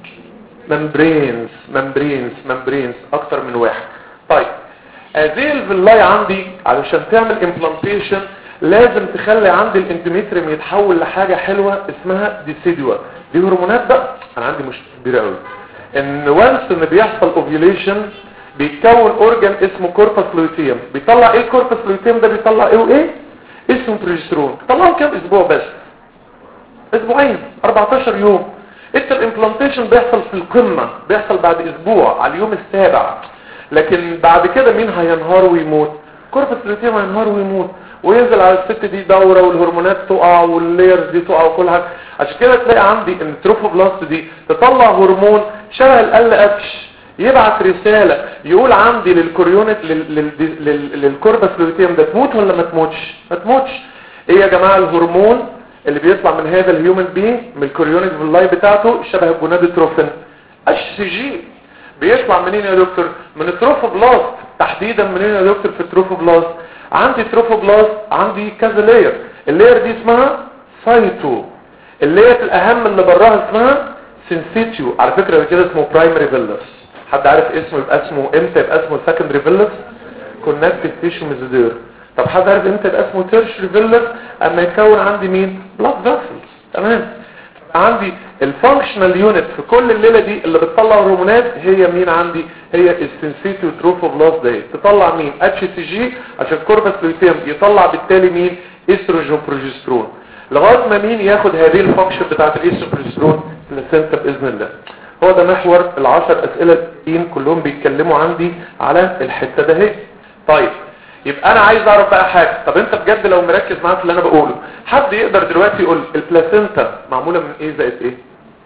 S2: ممبرينز. ممبرينز ممبرينز اكتر من واحد. طيب هذه الفيلاي عندي علشان تعمل امبلانتيشن لازم تخلي عندي الاندوميتريوم يتحول لحاجه حلوه اسمها ديسيديوا. دي هرمونات بقى. انا عندي مشكله كبيره قوي ان وانس ان بيحصل اوفيوليشن بيتكون اورجان اسمه كوربس لوتيوم. بيطلع ايه الكوربس لوتيوم ده؟ بيطلع ايه وايه؟ اسمه بروجسترون. طلعوا كام اسبوع بس؟ اسبوعين، اربعتاشر يوم. انت الامبلانتيشن بيحصل في القمه، بيحصل بعد اسبوع على اليوم السابع. لكن بعد كده مين هينهار ويموت؟ كوربس لوتيوم هينهار ويموت، وينزل على الست دي دوره والهرمونات تقع والليرز دي تقع وكل حاجه. عشان كده تلاقي عندي ان التروفوبلاست دي تطلع هرمون شبه الال اتش يبعت رساله يقول عندي للكوريونيك للكوربس لوتيوم ده تموت ولا ما تموتش؟ ما تموتش. ايه يا جماعه الهرمون اللي بيطلع من هذا الهيومن بي من الكوريونيك فيلاي بتاعته شبه الجونادوتروفين اتش سي جي. بيطلع منين يا دكتور؟ من التروفوبلاست. تحديدا منين يا دكتور؟ في التروفوبلاست. عندي تروفوبلاست عندي كذا لاير، اللاير دي اسمها سايتو، اللاير الاهم اللي براها اسمها سينسيتيو. على فكره كده اسمه برايمري فيلس. حد عارف اسمه يبقى اسمه امتى يبقى اسمه سكندري فيلس؟ كونكتيف تيشو ميزودير. طب حد عارف امتى يبقى اسمه تيرشري فيلس؟ اما يكون عندي مين؟ بلاد فيسلز. تمام. عندي الفانكشنال يونت في كل الليله دي اللي بتطلع هرمونات هي مين عندي؟ هي السنسيتيو تروفوبلاست دي. تطلع مين؟ اتش سي جي عشان كوربس لوتيم يطلع بالتالي مين؟ استروجين بروجسترون. لغايه ما مين ياخد هذه الفانكشن بتاعه الاستروجين بروجسترون؟ البلاسينتا باذن الله. هو ده محور العشر اسئله التانيين كلهم بيتكلموا عندي على الحته ده اهي. طيب يبقى انا عايز اعرف بقى حاجه. طب انت بجد لو مركز معايا في اللي انا بقوله، حد يقدر دلوقتي يقول البلاسينتا معموله من ايه زائد ايه؟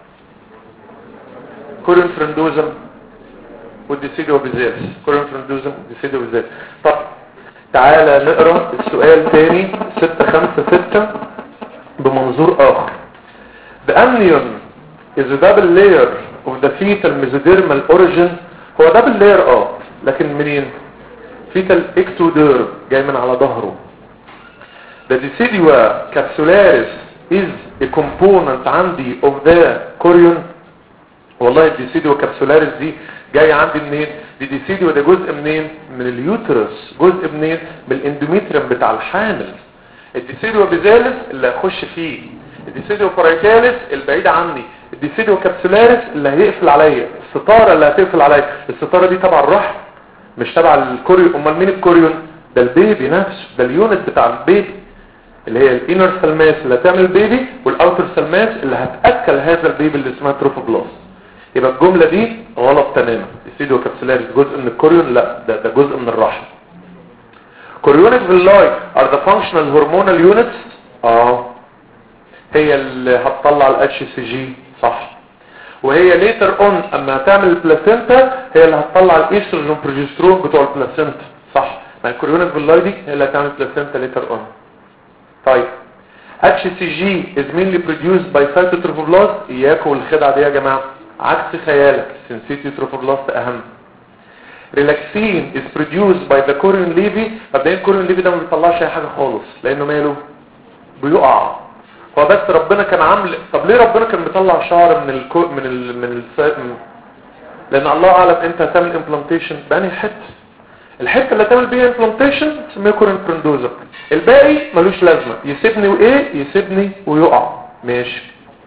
S2: كوريون فرندوزم والديسيدو بيزيس. كوريون فرندوزم والديسيدو بيزيس. طب تعالى نقرا السؤال تاني ستة خمسة ستة بمنظور اخر. The anion is a double layer of the fetal mesodermal origin. هو double layer اه لكن منين؟ fetal ectoderm جاي من على ظهره. The decidua capsularis is a component عندي of the chorion. والله الديسيدوا كابسولاريس دي جاي عندي منين؟ دي ديسيدوا ده جزء منين؟ من اليوترس. جزء منين؟ من الاندوميتريوم بتاع الحامل. الديسيدوا بيزالس اللي هخش فيه، الديسيدوا بارايتاليس البعيد عني، الديسيدوا كابسولاريس اللي هيقفل عليا، الستاره اللي هتقفل عليا. الستاره دي تبع الرحم مش تبع الكوريون. امال مين الكوريون؟ ده البيبي نفسه، ده اليونت بتاع البيبي اللي هي الانر سلماس اللي هتعمل البيبي، والاوتر سلماس اللي هتاكل هذا البيبي اللي اسمها تروفوبلاست. يبقى الجمله دي غلط تماما. السيدو كابسولاريس جزء من الكوريون؟ لا، ده ده جزء من الرحم. كوريونيك فيلاي ار ذا فانكشنال هرمونال يونتس. اه هي اللي هتطلع الاتش سي جي صح، وهي ليتر اون اما هتعمل البلاسينتا هي اللي هتطلع الايستروجين بروجسترون بتوع البلاسينتا صح. ما الكوريونيك فيلاي دي هي اللي هتعمل البلاسينتا ليتر اون. طيب اتش سي جي is mainly produced by cytotrophoblast. اياكم والخدعه دي يا جماعه، عكس خيالك. سنسيتيو تروفوبلاست اهم. ريلاكسين is produced by the chorion levy. مبدئيا الكوريون ليفي ده ما بيطلعش اي حاجه خالص لانه ماله بيقع. هو بس ربنا كان عامل. طب ليه ربنا كان بيطلع شعر من الكو... من ال... من ال... لان الله اعلم انت هتعمل امبلانتيشن باني حته. الحته اللي هتعمل بيها امبلانتيشن اسمها كوريون فرندوزم. الباقي ملوش لازمه، يسيبني وايه؟ يسيبني ويقع. ماشي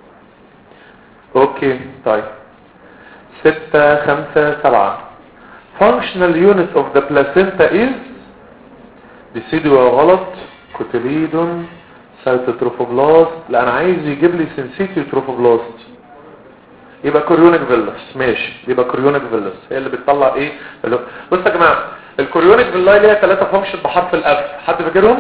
S2: اوكي. طيب ستة خمسة سبعة. functional unit of the placenta is ديسيدوا غلط. كوتيليدون سايتوتروفوبلاست. لا انا عايز يجيب لي سنسيتيو تروفوبلاست. يبقى كوريونيك فيلس. ماشي يبقى كوريونيك فيلس هي اللي بتطلع ايه؟ بص يا جماعه الكوريونيك فيلاي ليها ثلاثه فانكشن بحرف الاف. حد فاكرهم؟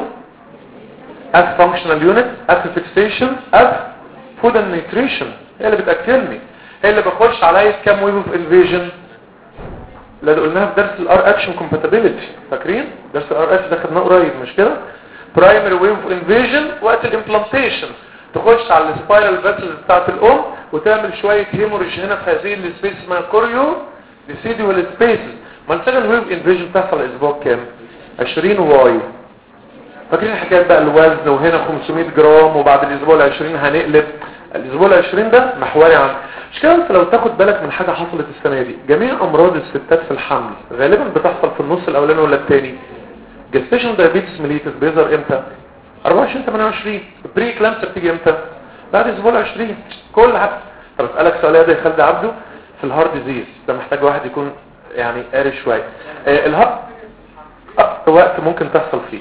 S2: اف فانكشنال يونت، اف فيكسيشن، اف فود اند نيوتريشن. هي اللي بتاكلني، هي اللي بخش عليا كام ويف اوف انفيجن اللي قلناها في درس الار اكشن كومباتيبيليتي. فاكرين درس الار اكشن ده خدناه قريب مش كده؟ برايمري ويف اوف انفيجن وقت الامبلانتيشن تخش على السبايرال فيسلز بتاعت الام وتعمل شويه هيموريج هنا في هذه السبيس اسمها كوريو ديسيدوال سبيسز. ما السكند ويف انفيجن بتحصل الاسبوع كام؟ عشرين واي. فاكرين الحكايه بقى الوزن وهنا خمسمية جرام وبعد الاسبوع العشرين هنقلب. الاسبوع العشرين ده محوري عن مش كده. انت لو تاخد بالك من حاجه حصلت السنه دي، جميع امراض الستات في الحمل غالبا بتحصل في النص الاولاني ولا الثاني. جستيشن دايابيتس ميليتس بيظهر امتى؟ أربعة وعشرين ثمانية وعشرين. بري كلامسيا بتيجي امتى؟ بعد الاسبوع العشرين. كل حاجه. طب اسالك سؤال يا خالد عبده في الهارت ديزيز ده محتاج واحد يكون يعني قاري شويه. آه الهارت اكتر وقت ممكن تحصل فيه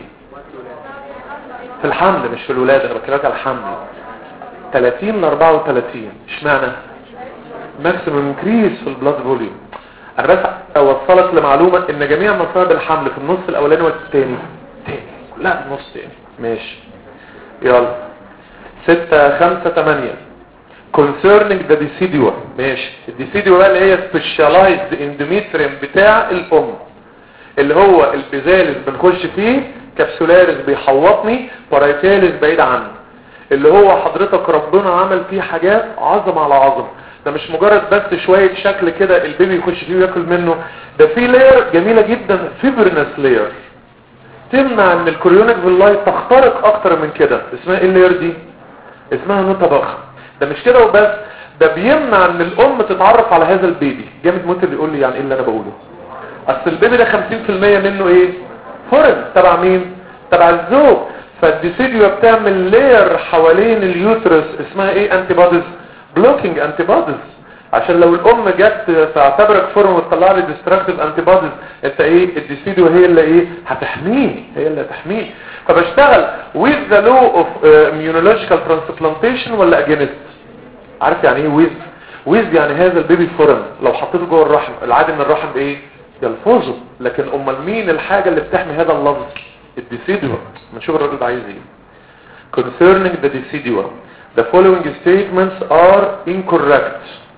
S2: في الحمل مش في الولاده. انا بكلمك على الحمل ثلاثين ل أربعة وثلاثين. اشمعنى؟ ماكسيمم انكريز في البلاد فوليوم. انا بس اوصلك لمعلومه ان جميع مصائب الحمل في النص الاولاني والثاني تاني لا النص تاني. ماشي يلا ستة خمسة ثمانية. concerning the decidua. ماشي الديسيدوا بقى اللي هي specialized endometrium بتاع الام اللي هو البيزالس بنخش فيه، كابسولاريس بيحوطني، بارايتاليس بعيد عني، اللي هو حضرتك ربنا عمل فيه حاجات عظم على عظم. ده مش مجرد بس شوية شكل كده البيبي يخش فيه وياكل منه، ده في لاير جميلة جدا فيبرنس لاير تمنع ان الكوريونيك فيلاي تخترق اكتر من كده. اسمها ايه اللاير دي؟ اسمها نوتا ضخم. ده مش كده وبس، ده بيمنع ان الام تتعرف على هذا البيبي. جامد موت اللي يقول لي يعني ايه اللي انا بقوله. اصل البيبي ده خمسين في المية منه ايه؟ فورن. تبع مين؟ تبع الزوج. فالديسيديو بتعمل لاير حوالين اليوترس اسمها ايه؟ انتي بوديز، بلوكينج انتي بوديز، عشان لو الام جت تعتبرك فورن وتطلع لي ديستراكتيف انتي بوديز، انت ايه؟ الديسيديو هي اللي ايه؟ هتحميه، هي اللي هتحميه. فبشتغل with the law of uh, immunological transplantation ولا against؟ عارف يعني ايه with؟ with يعني هذا البيبي فورن لو حطيته جوه الرحم، العادي ان الرحم بايه؟ يلفظه، لكن امال مين الحاجه اللي بتحمي هذا اللفظ؟ الديسيديو. نشوف الراجل ده عايز ايه. concerning the deciduum the following statements are incorrect.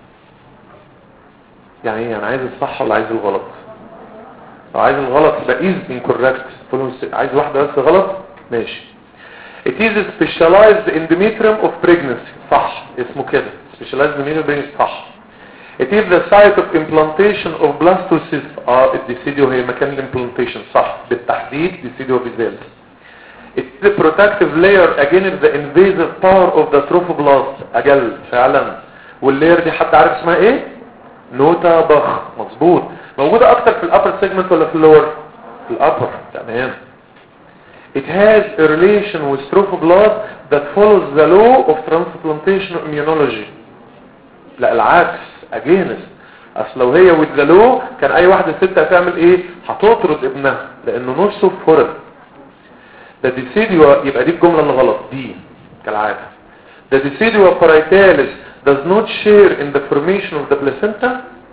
S2: يعني ايه؟ يعني عايز الصح ولا عايز الغلط؟ لو عايز الغلط يبقى is incorrect. عايز واحده بس غلط ماشي. it is specialized endometrium of pregnancy صح، اسمه كده specialized endometrium pregnancy صح. it is the site of implantation of blastocysts. اه الديسيديو هي مكان الامبلانتيشن صح بالتحديد، ديسيديو بيزالس. it's the protective layer against the invasive power of the trophoblast. اجل فعلا. واللاير دي حد عارف اسمها ايه؟ نوتا ضخ. مظبوط. موجودة اكتر في الابر سيجمنت ولا في اللور؟ في الابر. تمام. it has a relation with trophoblast that follows the law of transplantation immunology. لا العكس against. اصل لو هي with the law كان اي واحدة ست هتعمل ايه؟ هتطرد ابنها لانه نفسه فورن. ده ديسيديو يبقى دي الجملة اللي غلط دي كالعادة. the deciduum paritalis does not share in the formation of the placenta.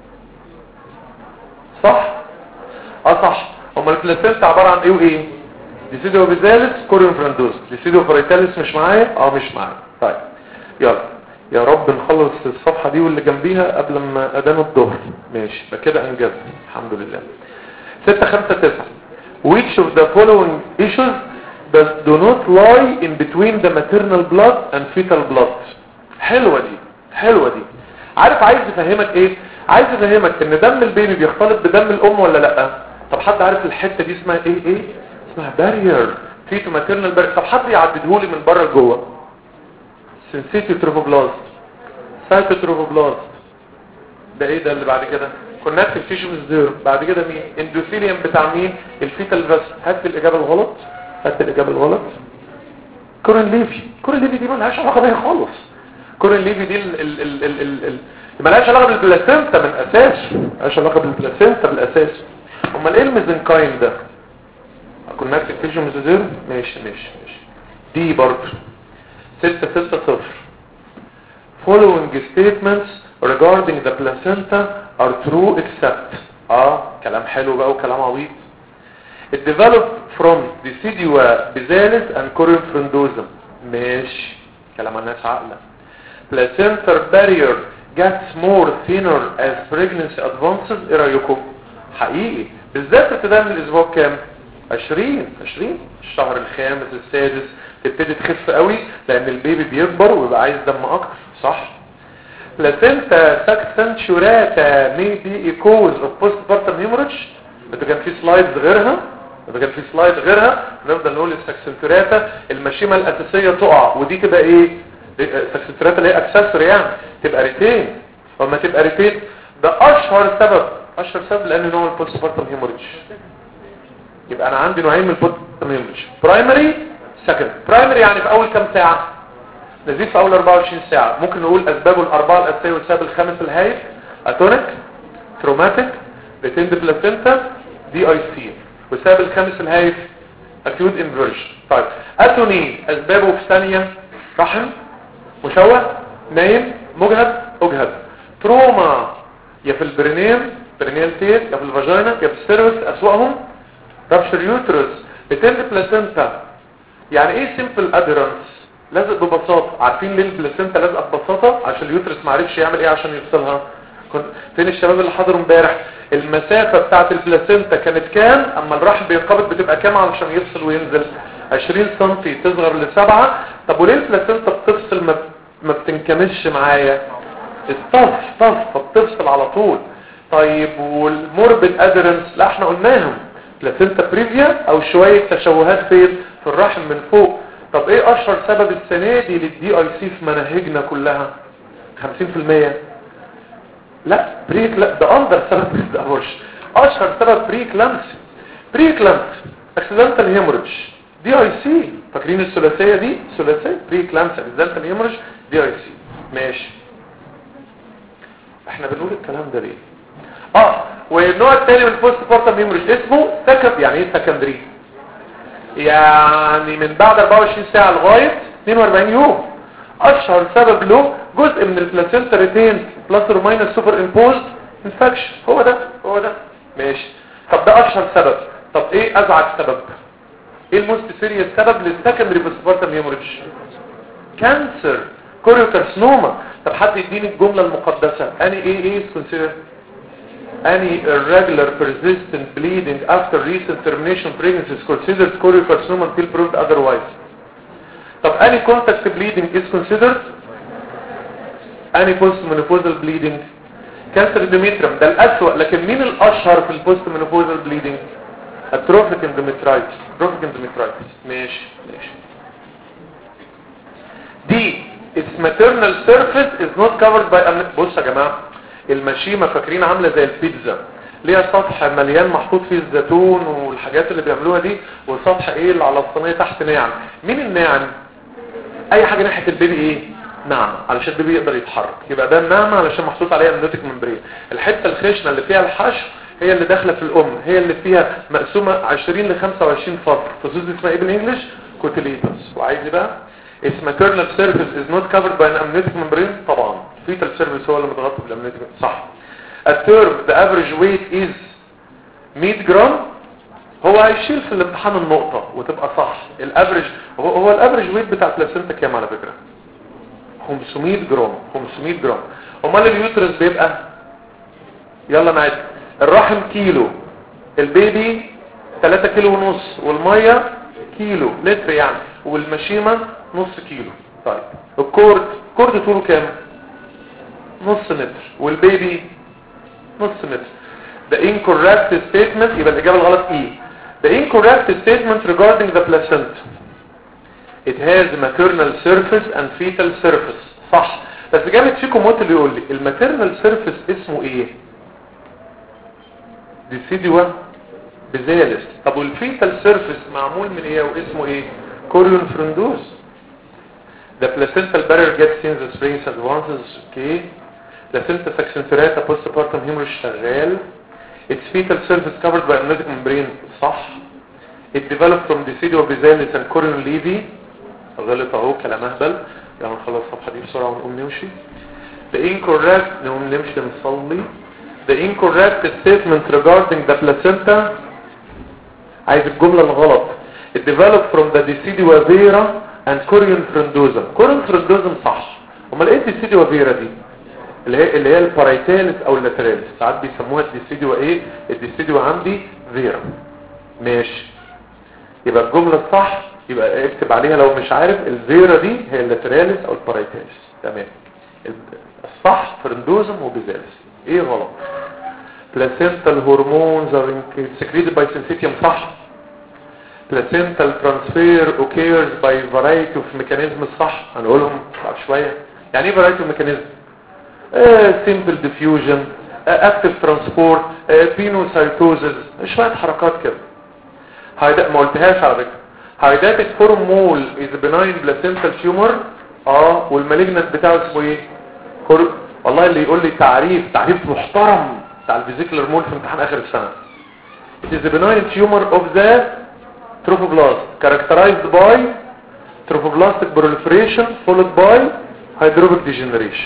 S2: صح؟ اه صح. امال البلاسينتا عبارة عن ايه وايه؟ ديسيديو بيزالس كوريون فرندوس. ديسيديو باريتاليس مش معايا؟ اه مش معايا. طيب يلا يا رب نخلص الصفحة دي واللي جنبيها قبل ما اذان الظهر. ماشي فكده انجزت الحمد لله. ستة خمسة تسعة which of the following issues does do not lie in between the maternal blood and fetal blood. حلوة دي حلوة دي. عارف عايز يفهمك ايه؟ عايز يفهمك ان دم البيبي بيختلط بدم الام ولا لا. طب حد عارف الحتة دي اسمها ايه؟ ايه اسمها بارير، فيتو ماتيرنال بارير. طب حد يعددهولي من بره لجوه. سنسيتيو تروفوبلاست، سايتو تروفوبلاست، ده ايه ده اللي بعد كده؟ كونكتيف تيشو ميزير. بعد كده مين؟ اندوثيليوم بتاع مين؟ الفيتال فاس. هات الاجابه الغلط، هات الاجابه الغلط. كورين ليفي. كورين ليفي دي مالهاش علاقه بيها خالص. كورين ليفي دي ال ال ال ال ال ال مالهاش علاقه بالبلاسينتا من اساس، مالهاش علاقه بالبلاسينتا بالاساس. امال ايه الميزنكايم ده؟ كونكتيف تيشو ميزير. ماشي ماشي ماشي. دي برضه ستة ستة صفر. following statements regarding the placenta are true except. اه كلام حلو بقى وكلام عبيط. it developed from decidua bizalis and corium frondosum. ماشي كلام الناس عقلة. placental barrier gets more thinner as pregnancy advances. ايه رأيكم؟ حقيقي بالذات ابتداء من الاسبوع كام؟ عشرين عشرين الشهر الخامس السادس تبتدي تخف قوي لان البيبي بيكبر ويبقى عايز دم اكتر. صح. placenta saccenturiata may be a cause of postpartum hemorrhage. انت كان في سلايدز غيرها، انت كان في سلايد غيرها نفضل نقول الساكسنتورياتا المشيمه الاساسيه تقع ودي تبقى ايه؟ الساكسنتورياتا اللي هي اكسسوري يعني تبقى ريتين. وما تبقى ريتين ده اشهر سبب، اشهر سبب لان نوع البوستبارتم هيموريدج. يبقى انا عندي نوعين من البوستبارتم هيموريدج، برايمري سكند. برايمري يعني في اول كام ساعه؟ نزيد في اول اربعة وعشرين ساعه. ممكن نقول اسبابه الاربعه الاساسيه والسبب الخامس الهايف اتونيك تروماتيك ريتيند بلاسينتا دي اي سي، والسبب الخامس الهايف اكيوت انفيرجن. طيب اتوني اسبابه في ثانيه رحم مشوه نايم مجهد اجهد. تروما يا في البرينيم برينيال تيت يا في الفاجينا يا في السيرفس اسوأهم رابشر يوترس. ريتيند بلاسينتا يعني ايه سيمبل اديرنس؟ لازق ببساطه. عارفين ليه البلاسينتا لازقه ببساطه؟ عشان اليوترس ما عرفش يعمل ايه عشان يفصلها. كنت فين الشباب اللي حضروا امبارح؟ المسافه بتاعه البلاسينتا كانت كام اما الرحم بينقبض بتبقى كام علشان يفصل وينزل؟ عشرين سنتي تصغر لسبعة. طب وليه البلاسينتا بتفصل ما ما بتنكمش معايا؟ الطف طف فبتفصل على طول. طيب والموربيد ادرنس لا احنا قلناهم بلاسنتا بريفيا او شويه تشوهات فين في الرحم من فوق. طب ايه اشهر سبب السنه دي للدي اي سي في مناهجنا كلها؟ خمسين في المية لا بريك لا ده اندر سبب ده هوش. اشهر سبب بريك لامس بريك لامس اكسيدنتال هيموريدج دي اي سي. فاكرين الثلاثيه دي؟ ثلاثيه بريك لامس اكسيدنتال هيموريدج دي اي سي. ماشي احنا بنقول الكلام ده ليه؟ اه والنوع الثاني من البوست بارتم هيموريدج اسمه سكند. يعني ايه سكندري؟ يعني من بعد أربعة وعشرين ساعه لغايه اثنين وأربعين يوم. اشهر سبب له جزء من البلاسنتا ريتين بلس اور ماينس سوبر امبوزد انفكشن. هو ده هو ده ماشي. طب ده اشهر سبب. طب ايه ازعج سبب؟ ايه الموست سيريس سبب للسكندري بوست بارتم هيموريدج؟ كانسر كوريوكارسينوما. طب حد يديني الجمله المقدسه اني ايه ايه كونسيدر any irregular persistent bleeding after recent termination of pregnancy is considered choriocarcinoma until proved otherwise. طب any contact bleeding is considered any post-menopausal bleeding. cancer endometrium ده الأسوأ. لكن مين الأشهر في الpost-menopausal bleeding؟ atrophic endometritis. atrophic endometritis. ماشي ماشي. دي its maternal surface is not covered by. بص يا جماعة المشيمة فاكرين عاملة زي البيتزا ليها سطح مليان محطوط فيه الزيتون والحاجات اللي بيعملوها دي والسطح ايه اللي على الصينية تحت ناعم. مين الناعم؟ اي حاجة ناحية البيبي ايه ناعمة علشان البيبي يقدر يتحرك يبقى ده الناعمة علشان محطوط عليها امنيوتيك ممبرين. الحتة الخشنة اللي فيها الحشو هي اللي داخلة في الام هي اللي فيها مقسومة عشرين لخمسة وعشرين فصل. فصوص اسمها ايه بالانجلش؟ كوتيليتوس. وعايز بقى its maternal surface is not covered by an amniotic membrane. طبعا fetal surface هو اللي متغطى بالامنيوتيك. صح. at term the average weight is مية جرام. هو هيشيل في الامتحان النقطة وتبقى صح. الافريج هو, هو الافريج ويت بتاع البلاسنتا كام على فكرة؟ خمسمية جرام. خمسمية جرام. امال اليوترس بيبقى يلا نعد. الرحم كيلو البيبي ثلاثة كيلو ونص والمية كيلو لتر يعني والمشيمة نص كيلو. طيب الكورد كورد طوله كام؟ نص متر والبيبي نص متر. The incorrect statement يبقى الإجابة الغلط ايه؟ The incorrect statement regarding the placenta it has maternal surface and fetal surface. صح. بس جامد فيكم موت اللي يقول لي الماتيرنال سيرفيس اسمه ايه؟ ديسيدوا بزالس. طب والفيتال سيرفيس معمول من ايه واسمه ايه؟ كوريون فرندوز. The placental barrier gets in the springs advances. Okay. Placenta saxenterata postpartum hemorrhage شغال. Its fetal surface covered by amniotic membrane. صح. It developed from decidual bizalis and corion levi. غلط اهو كلام اهبل. يعني نخلص الصفحه دي بسرعه ونقوم نمشي. The incorrect نقوم نمشي نصلي. The incorrect statement regarding the placenta. عايز الجمله الغلط. It developed from the decidua vera and corion frondosum. corion frondosum صح. امال ايه الديسيدوا فيرا دي؟ اللي هي اللي هي البارايتالس او اللاترالس. ساعات بيسموها الديسيدوا ايه؟ الديسيدوا عندي فيرا. ماشي. يبقى الجمله الصح يبقى اكتب عليها لو مش عارف الفيرا دي هي اللاترالس او البارايتالس. تمام. الصح فرندوزم وبيزالس. ايه غلط؟ placental hormones are secreted by syncytium. صح. placental transfer occurs by variety of mechanisms. صح. هنقولهم بعد شويه. يعني ايه variety of mechanism؟ آه simple diffusion آه active transport آه pinocytosis شويه حركات كده. هيدا ما قلتهاش على فكره. هيداتك فورم مول is benign placental tumor. اه والمالجنت بتاعه اسمه ايه؟ والله اللي يقول لي تعريف تعريف محترم بتاع الفيزيكولار مول في امتحان اخر السنه. It is a benign tumor of the trophoblast characterized by trophoblastic proliferation followed by hydrophic degeneration.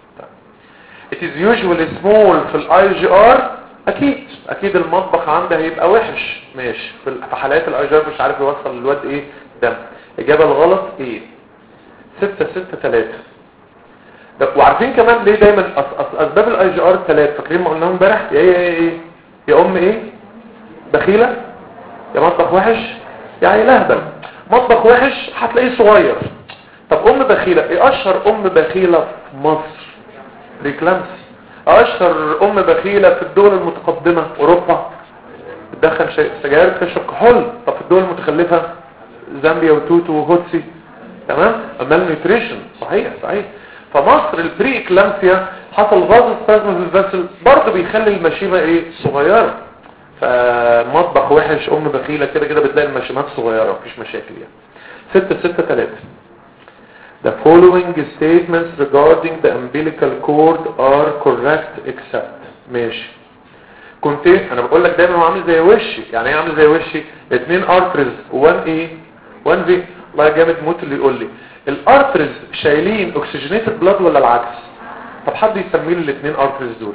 S2: It is usually small في الاي جي ار. اكيد اكيد المطبخ عنده هيبقى وحش. ماشي. في حالات الاي جي ار مش عارف يوصل للواد ايه دم. اجابه الغلط ايه؟ ستة ستة ثلاثة. وعارفين كمان ليه دايما أص... أص... اسباب الاي جي ار ثلاثة؟ فاكرين ما قلناهم امبارح؟ يا ايه ايه ايه يا ام ايه بخيله يا مطبخ وحش يا عيل اهبل. مطبخ وحش هتلاقيه صغير. طب ام بخيله ايه اشهر ام بخيله في مصر؟ بريكلامسي. اشهر ام بخيلة في الدول المتقدمة اوروبا بتدخن سجاير تشرب كحول. طب في الدول المتخلفة زامبيا وتوتو وهوتسي تمام مال نيوتريشن. صحيح صحيح. فمصر البري اكلامسيا حصل غاز سبازم في الفاسل برضه بيخلي المشيمة ايه صغيرة. فمطبخ وحش ام بخيلة كده كده بتلاقي المشيمات صغيرة مفيش مشاكل يعني. ستة ستة ثلاثة. The following statements regarding the umbilical cord are correct except. ماشي. كنت انا بقول لك دايما هو عامل زي وشي. يعني ايه عامل زي وشي؟ اتنين ارترز وان ايه وان في. الله جامد موت اللي يقول لي الارترز شايلين اوكسجينيتد بلاد ولا العكس؟ طب حد يسمي لي الاثنين ارترز دول؟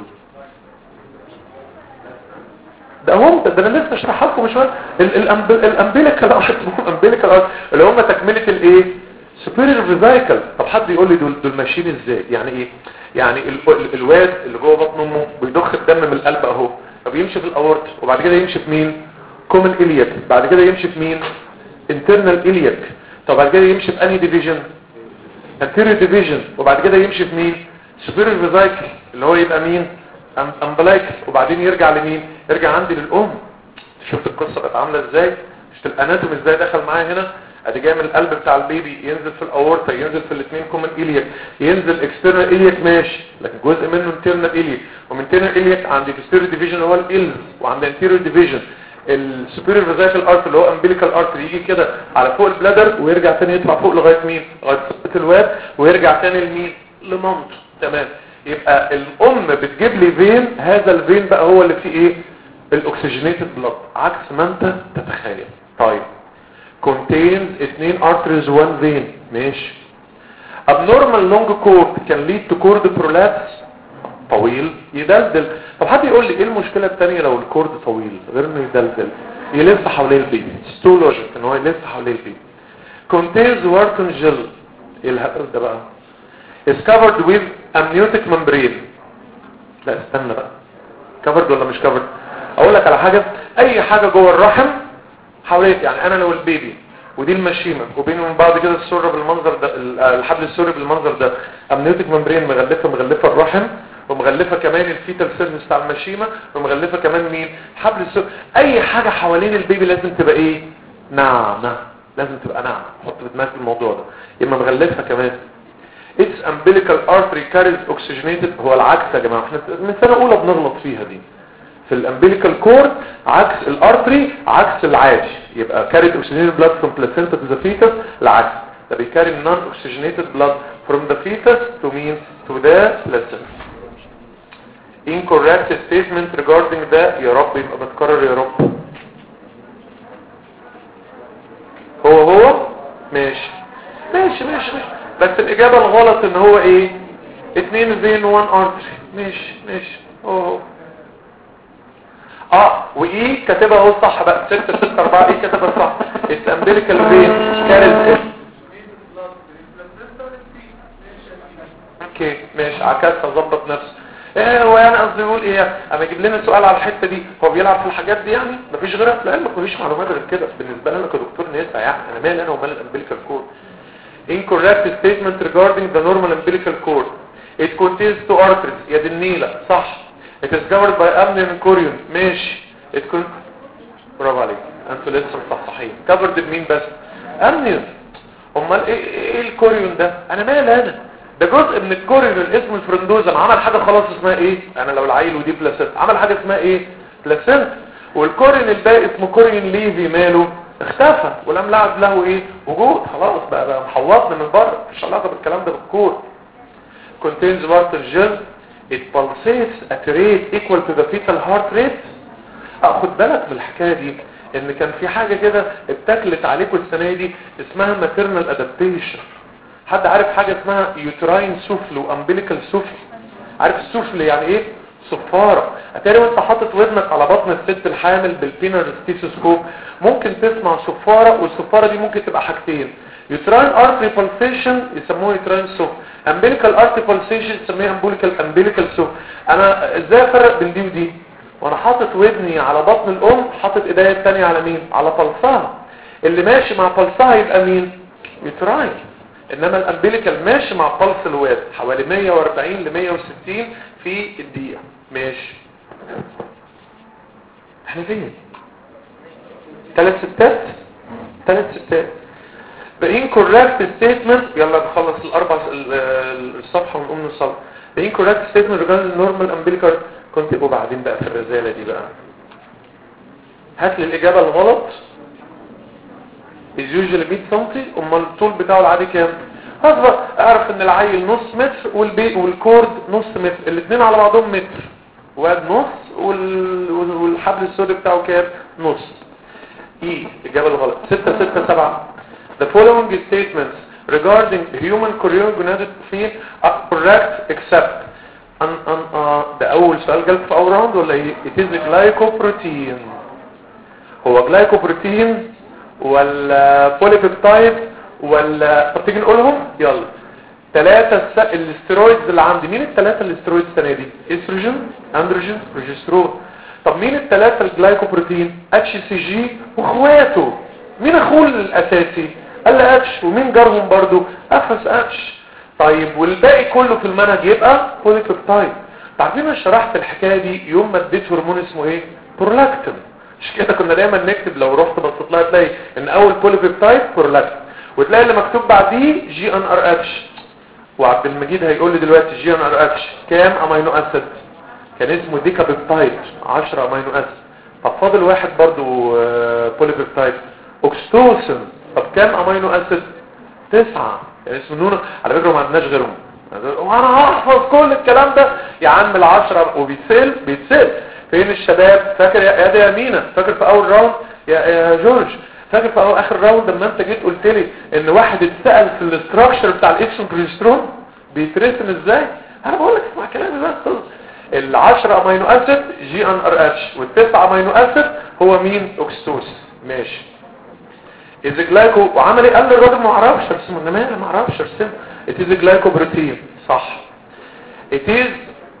S2: ده هم ده انا لسه اشرحها لكم شويه. الامبيليكال الامبيليكال اللي هم تكمله الايه سوبيريور فيزايكل. طب حد يقول لي دول دول ماشيين ازاي؟ يعني ايه؟ يعني الواد اللي جوه بطن امه بيضخ الدم من القلب اهو فبيمشي في الاورت وبعد كده يمشي في مين؟ كومن الياك. بعد كده يمشي في مين؟ انترنال الياك. طب بعد كده يمشي في انهي ديفيجن؟ انتيريور ديفيجن. وبعد كده يمشي في مين؟ سوبيريور فيزايكل اللي هو يبقى مين؟ امبلايكل. وبعدين يرجع لمين؟ يرجع عندي للام. شفت القصه بقت عامله ازاي؟ شفت الاناتوم ازاي دخل معايا هنا؟ ادي جاي من القلب بتاع البيبي ينزل في الاورطه ينزل في الاثنين كومن الياك ينزل اكسترنال الياك ماشي لكن جزء منه انترنال الياك ومن انترنال الياك عندي posterior ديفيجن هو الالز وعند anterior ديفيجن السوبيريور فيزايكل ارتري اللي هو امبليكال ارتري يجي كده على فوق البلادر ويرجع تاني يطلع فوق لغايه مين؟ لغايه صفه الواد ويرجع تاني لمين؟ لمامته. تمام. يبقى الام بتجيب لي فين. هذا الفين بقى هو اللي فيه ايه؟ الاكسجينيتد بلاد عكس ما انت تتخيل. طيب contains اثنين arteries one vein. ماشي. abnormal long cord can lead to cord prolapse. طويل يدلدل. طب حد يقول لي ايه المشكلة الثانية لو الكورد طويل غير انه يدلدل؟ يلف حوالين البيبي. ستو لوجيك ان هو يلف حوالين البيبي. contains Wharton gel. ايه الهبل ده بقى؟ is covered with amniotic membrane. لا استنى بقى covered ولا مش covered؟ اقول لك على حاجة. اي حاجة جوه الرحم حواليك. يعني انا لو البيبي ودي المشيمة وبين من بعض كده السرة بالمنظر ده الحبل السري بالمنظر ده امنيوتيك ممبرين مغلفة مغلفة الرحم ومغلفة كمان الفيتال سيرفيس بتاع المشيمة ومغلفة كمان مين؟ حبل السري. اي حاجة حوالين البيبي لازم تبقى ايه؟ ناعمة. لازم تبقى ناعمة. حط في دماغك الموضوع ده. يبقى مغلفة كمان. its umbilical artery carries oxygenated. هو العكس يا جماعة. احنا من سنة اولى بنغلط فيها دي. في الامبليكال كورد عكس الارتري عكس العادي. يبقى carried oxygenated blood from placenta to the fetus العكس. ده بيكاري non oxygenated blood from the fetus to mean to the placenta. incorrect statement regarding the. يا رب يبقى متكرر يا رب. هو هو ماشي ماشي ماشي ماشي. بس الاجابة الغلط ان هو ايه؟ اتنين فين وان ارتري. ماشي ماشي. اوه اه وايه كاتبها اهو صح بقى. ستة ستة اربعة ايه كاتبها صح. الامبليكال فين كارز. اوكي ماشي عكسها ظبط نفسه. ايه هو يعني قصدي يقول ايه؟ اما يجيب لنا سؤال على الحته دي هو بيلعب في الحاجات دي يعني مفيش غيرها. لا ما مفيش معلومات غير كده بالنسبه لنا كدكتور نسا. يعني انا مالي انا ومال الامبليكال كورد. incorrect statement regarding the normal umbilical cord. it contains two arteries. يا دي النيله صح. it is covered by amnion and chorion. ماشي. it could. برافو عليك انتوا لسه مصحصحين. covered بمين بس؟ amnion. امال ايه ايه الكوريون ده؟ انا مالي انا. ده جزء من الكوريون اللي اسمه الفرندوزم. عمل حاجه خلاص اسمها ايه؟ انا لو العيل ودي بلاسنت عمل حاجه اسمها ايه؟ بلاسنت. والكوريون الباقي اسمه كوريون ليفي ماله؟ اختفى ولم لعب له ايه؟ وجود. خلاص بقى بقى محوطنا من بره. مفيش علاقه بالكلام ده بالكور. contains water gel. it pulsates at a rate equal to the fetal heart rate. اخد بالك من الحكايه دي ان كان في حاجه كده اتاكلت عليكم السنه دي اسمها maternal adaptation. حد عارف حاجه اسمها uterine سفل وامبليكال سفل؟ عارف السفل يعني ايه؟ صفاره. اتاري وانت حاطط ودنك على بطن الست الحامل بالبينر ستيثوسكوب ممكن تسمع صفاره. والصفاره دي ممكن تبقى حاجتين. uterine artery pulsation يسموه uterine سفل. umbilical artery pulsation يسموه umbilical umbilical سفل. انا ازاي افرق بين دي ودي؟ وانا حاطط ودني على بطن الام حاطط ايديا الثانيه على مين؟ على بلصها. اللي ماشي مع بلصها يبقى مين؟ uterine. انما الامبليكال ماشي مع بلس الواد حوالي مية واربعين ل مية وستين في الدقيقه. ماشي احنا فين؟ ثلاث ستات ثلاث ستات بقين correct statement. يلا نخلص الاربع الصفحه ونقوم نصلي. بقين correct statement regarding normal umbilical كنت وبعدين بقى في الرساله دي بقى هات لي الاجابه الغلط. is usually مية سنتي. امال الطول بتاعه العادي كام؟ هذا اعرف ان العيل نص متر والبي والكورد نص متر، الاثنين على بعضهم متر، واد نص وال... والحبل السوداء بتاعه كام؟ نص. ايه الاجابه الغلط؟ ستة ستة سبعة. The following statements regarding human choreogonadotrophy are correct except ان ان اه ده اول سؤال جالك في اول راوند ولا ايه؟ it is glycoprotein. هو جلايكوبروتين ولا بوليبيبتايد ولا طب تيجي نقولهم يلا. ثلاثه الس... الاسترويدز اللي عندي مين الثلاثه الاسترويدز السنه دي؟ استروجين اندروجين بروجسترون. طب مين الثلاثه الجلايكوبروتين؟ اتش سي جي واخواته. مين اخوه الاساسي؟ ال اتش. ومين جارهم برضو؟ اف اس اتش. طيب والباقي كله في المنهج يبقى بوليبيبتايد. عارفين انا شرحت الحكايه دي يوم ما اديت هرمون اسمه ايه؟ برولاكتين. مش كده كنا دايما نكتب لو رحت بصيت لها تلاقي ان اول بوليبيبتايد برولاكتين وتلاقي اللي مكتوب بعديه جي ان ار اتش. وعبد المجيد هيقول لي دلوقتي جي ان ار اتش كام امينو اسيد؟ كان اسمه ديكا بيبتايد عشرة امينو اسيد. طب فاضل واحد برضو بوليبيبتايد اوكستوسن. طب كام امينو اسيد؟ تسعة. يعني اسمه نون. على فكره ما عندناش غيرهم. وانا هحفظ كل الكلام ده يا عم العشرة وبيتسال بيتسال فين الشباب؟ فاكر يا دي يمينة؟ فاكر في اول راوند يا, يا جورج؟ فاكر في اول اخر راوند لما انت جيت قلت لي ان واحد اتسال في الاستراكشر بتاع الاكسون بروجسترون بيترسم ازاي؟ انا بقول لك اسمع كلامي بس. العشرة امينو اسيد جي ان ار اتش والتسعة امينو اسيد هو مين؟ اوكستوس. ماشي. اذا جلايكو وعمل ايه؟ قال لي الراجل ما اعرفش ارسمه. انا ما اعرفش ارسمه. اتيز جلايكوبروتين صح. اتيز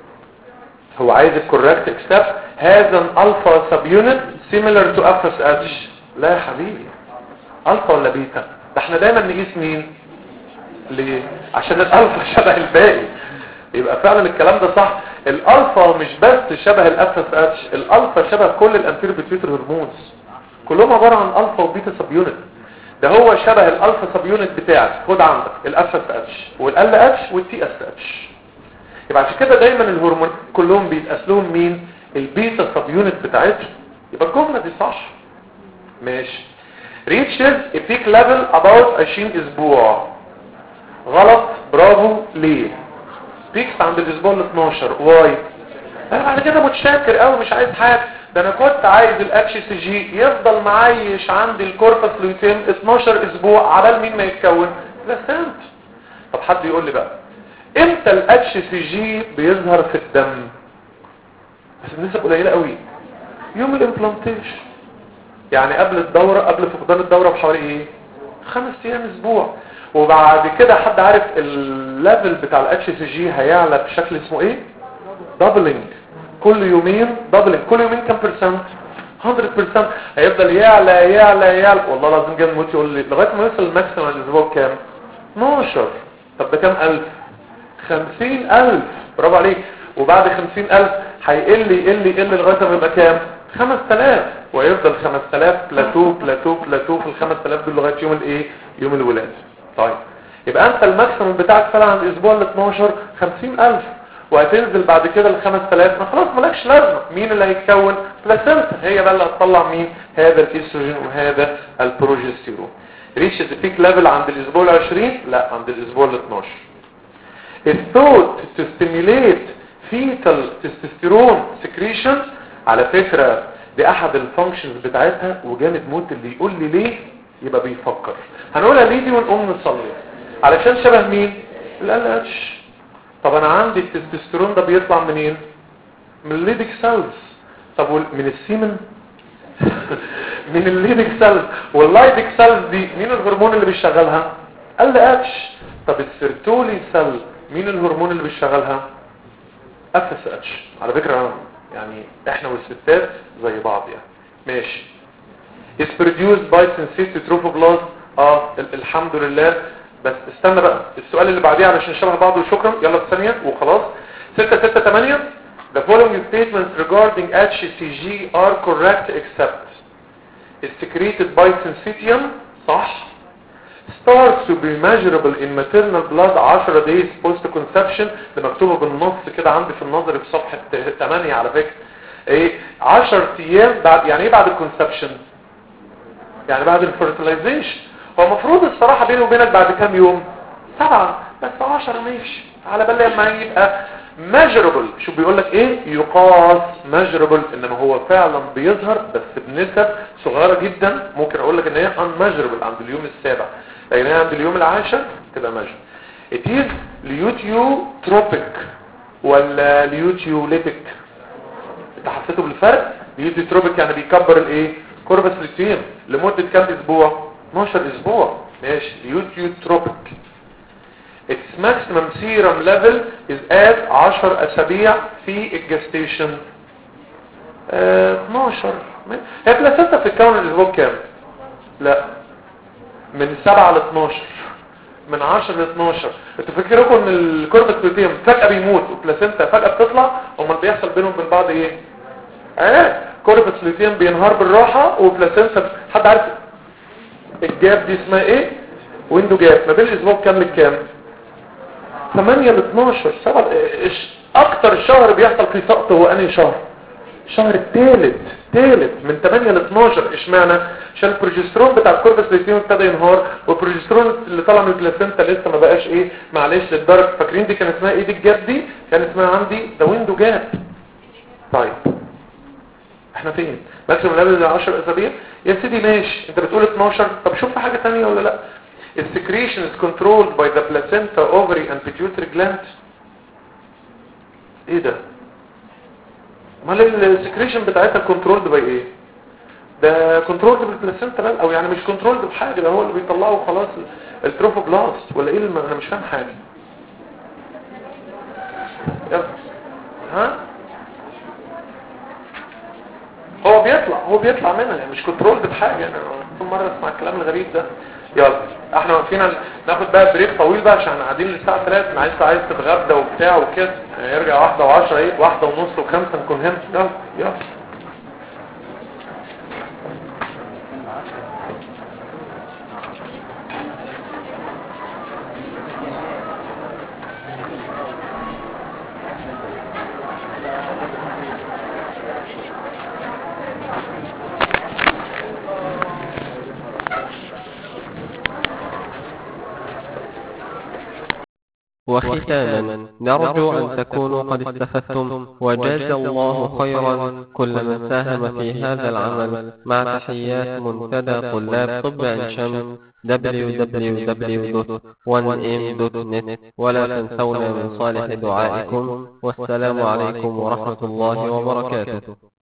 S2: هو عايز الكوركت اكسبت هذا الالفا سب يونت سيميلر تو اف اس اتش. لا يا حبيبي الفا ولا بيتا؟ ده احنا دايما نقيس مين؟ ليه؟ عشان الالفا شبه الباقي. يبقى فعلا الكلام ده صح. الالفا مش بس شبه الاف اس اتش، الالفا شبه كل الانتيريور بيتيوتري هرمونز كلهم عباره عن الفا وبيتا سب يونت. ده هو شبه الالفا سب يونت بتاعك. خد عندك الاف اس اتش والال اتش والتي اس اتش. يبقى عشان كده دايما الهرمون كلهم بيتقاس لهم مين؟ البيتا سب يونت بتاعتهم. يبقى الجمله دي صح. ماشي. reaches a peak level about عشرين اسبوع. غلط. برافو. ليه؟ بيكس عند الاسبوع ال اتناشر. واي؟ انا بعد كده متشكر قوي مش عايز حاجه. ده انا كنت عايز الاتش سي جي يفضل معايش عندي الكوربس لوتيم اتناشر اسبوع عبال مين ما يتكون؟ بلاسنت. طب حد يقول لي بقى امتى الاتش سي جي بيظهر في الدم؟ بس النسبه قليله قوي. يوم الامبلانتيشن يعني قبل الدوره، قبل فقدان الدوره بحوالي ايه؟ خمس ايام اسبوع. وبعد كده حد عارف الليفل بتاع الاتش سي جي هيعلى بشكل اسمه ايه؟ دبلنج. كل يومين دبلنج. كل يومين كام برسنت؟ مية بالمية. هيفضل يعلى يعلى يعلى. والله لازم جاي موت يقول لي لغايه ما يوصل الماكسيمم الاسبوع كام؟ اتناشر. طب ده كام الف؟ خمسين الف. برافو عليك. وبعد خمسين الف هيقل يقل يقل لغايه ما يبقى كام؟ خمس تلاف. ويفضل خمس تلاف بلاتو بلاتو بلاتو في ال خمس تلاف دول لغايه يوم الايه؟ يوم الولاده. طيب يبقى انت الماكسيمم بتاعك طلع عند الاسبوع ال اتناشر خمسين الف وهتنزل بعد كده ل خمس تلاف. ما خلاص مالكش لازمه. مين اللي هيتكون؟ بلاسنتا. هي بقى اللي هتطلع مين؟ هذا الاستروجين وهذا البروجستيرون. ريتش ذا بيك ليفل عند الاسبوع ال عشرين؟ لا عند الاسبوع ال اتناشر. الثوت تو ستيميليت فيتال تستوستيرون سكريشن على فكره دي احد الفانكشنز بتاعتها وجامد موت. اللي يقول لي ليه يبقى بيفكر. هنقولها ليه دي ونقوم نصلي. علشان شبه مين؟ ال اتش. طب انا عندي التستوستيرون ده بيطلع منين؟ من الليدك سيلز. طب من السيمن؟ من الليدك سيلز. واللايدك سيلز دي مين الهرمون اللي بيشغلها؟ ال اتش. طب السيرتولي سيل مين الهرمون اللي بيشغلها؟ اف اس اتش. على فكره يعني احنا والستات زي بعض يعني. ماشي. is produced by syncytic trophoblast. اه الحمد لله بس استنى بقى السؤال اللي بعديه علشان شبه بعض وشكرا يلا في ثانيه وخلاص. ستة ستة ثمانية The following statements regarding H C G are correct except is secreted by syncytium صح. starts to be measurable in maternal blood عشرة days post conception. ده مكتوبه بالنص كده عندي في النظري في صفحه ثمانية على فكره. ايه عشرة ايام بعد يعني ايه بعد الكونسبشن؟ يعني بعد الفيرتلايزيشن. هو المفروض الصراحه بيني وبينك بعد كام يوم؟ سبعة بس عشرة ماشي على بال لما يبقى measurable. شو بيقول لك ايه؟ يقاس measurable انما هو فعلا بيظهر بس بنسب صغيره جدا. ممكن اقول لك ان هي unmeasurable عند اليوم السابع لكن هي عند اليوم العاشر تبقى measurable. it is luteotropic ولا ليوتيوليتيك؟ انت حسيته بالفرق؟ ليوتيوتروبيك يعني بيكبر الايه؟ كوربس لوتيوم لمده كام اسبوع؟ اتناشر اسبوع ماشي. ليوتيوتروبيك its maximum serum level is at عشر اسابيع في الجستيشن اه اتناشر. هي بلاسنتا في الكون الاسبوع كام؟ لا من سبعة ل اتناشر من عشرة ل اتناشر. انتوا فاكرينكم ان الكوربس لوتيوم فجأة بيموت وبلاسنتا فجأة بتطلع؟ امال بيحصل بينهم وبين بعض ايه؟ اه كوربس لوتيوم بينهار بالراحة وبلاسنتا حد عارف الجاب دي اسمها ايه؟ ويندو جاب ما بين الاسبوع كام لكام؟ ثمانية ل اتناشر. سبعة اكتر شهر بيحصل فيه سقط هو انهي شهر؟ الشهر الثالث ثالث من ثمانية ل اتناشر. اشمعنى؟ عشان البروجسترون بتاع الكوربس لوتيوم ابتدى ينهار والبروجسترون اللي طالع من البلاسنتا لسه ما بقاش ايه معلش للدرجه. فاكرين دي كان اسمها ايه؟ دي الجاب دي كان اسمها عندي ذا ويندو جاب. طيب احنا فين؟ ماكسيمم ليفل عشرة اسابيع يا سيدي ماشي. انت بتقول اتناشر طب شوف في حاجه ثانيه ولا لا؟ السكريشن is controlled by the placenta ovary and pituitary gland. ايه ده؟ امال السكريشن بتاعتها كنترولد باي ايه؟ ده كنترولد بالبلاسنتا او يعني مش كنترولد بحاجه ده هو اللي بيطلعه خلاص التروفوبلاست ولا ايه؟ انا مش فاهم حاجه. يلا ها هو بيطلع هو بيطلع منها يعني مش كنترولد بحاجه. انا كل مره اسمع الكلام الغريب ده. يلا احنا واقفين ناخد بقى بريك طويل بقى عشان قاعدين للساعه ثلاثة. انا عايز عايز تتغدى وبتاع وكده يعني يرجع واحدة وعشرة ايه واحدة ونص وخمسة نكون هنا. يلا يلا
S1: وختاما نرجو أن تكونوا قد استفدتم وجزى الله خيرا كل من ساهم في هذا العمل مع تحيات منتدى طلاب طب عين شمس دبليو دبليو دبليو دوت وان ام دوت نت. ولا تنسونا من صالح دعائكم والسلام عليكم ورحمة الله وبركاته.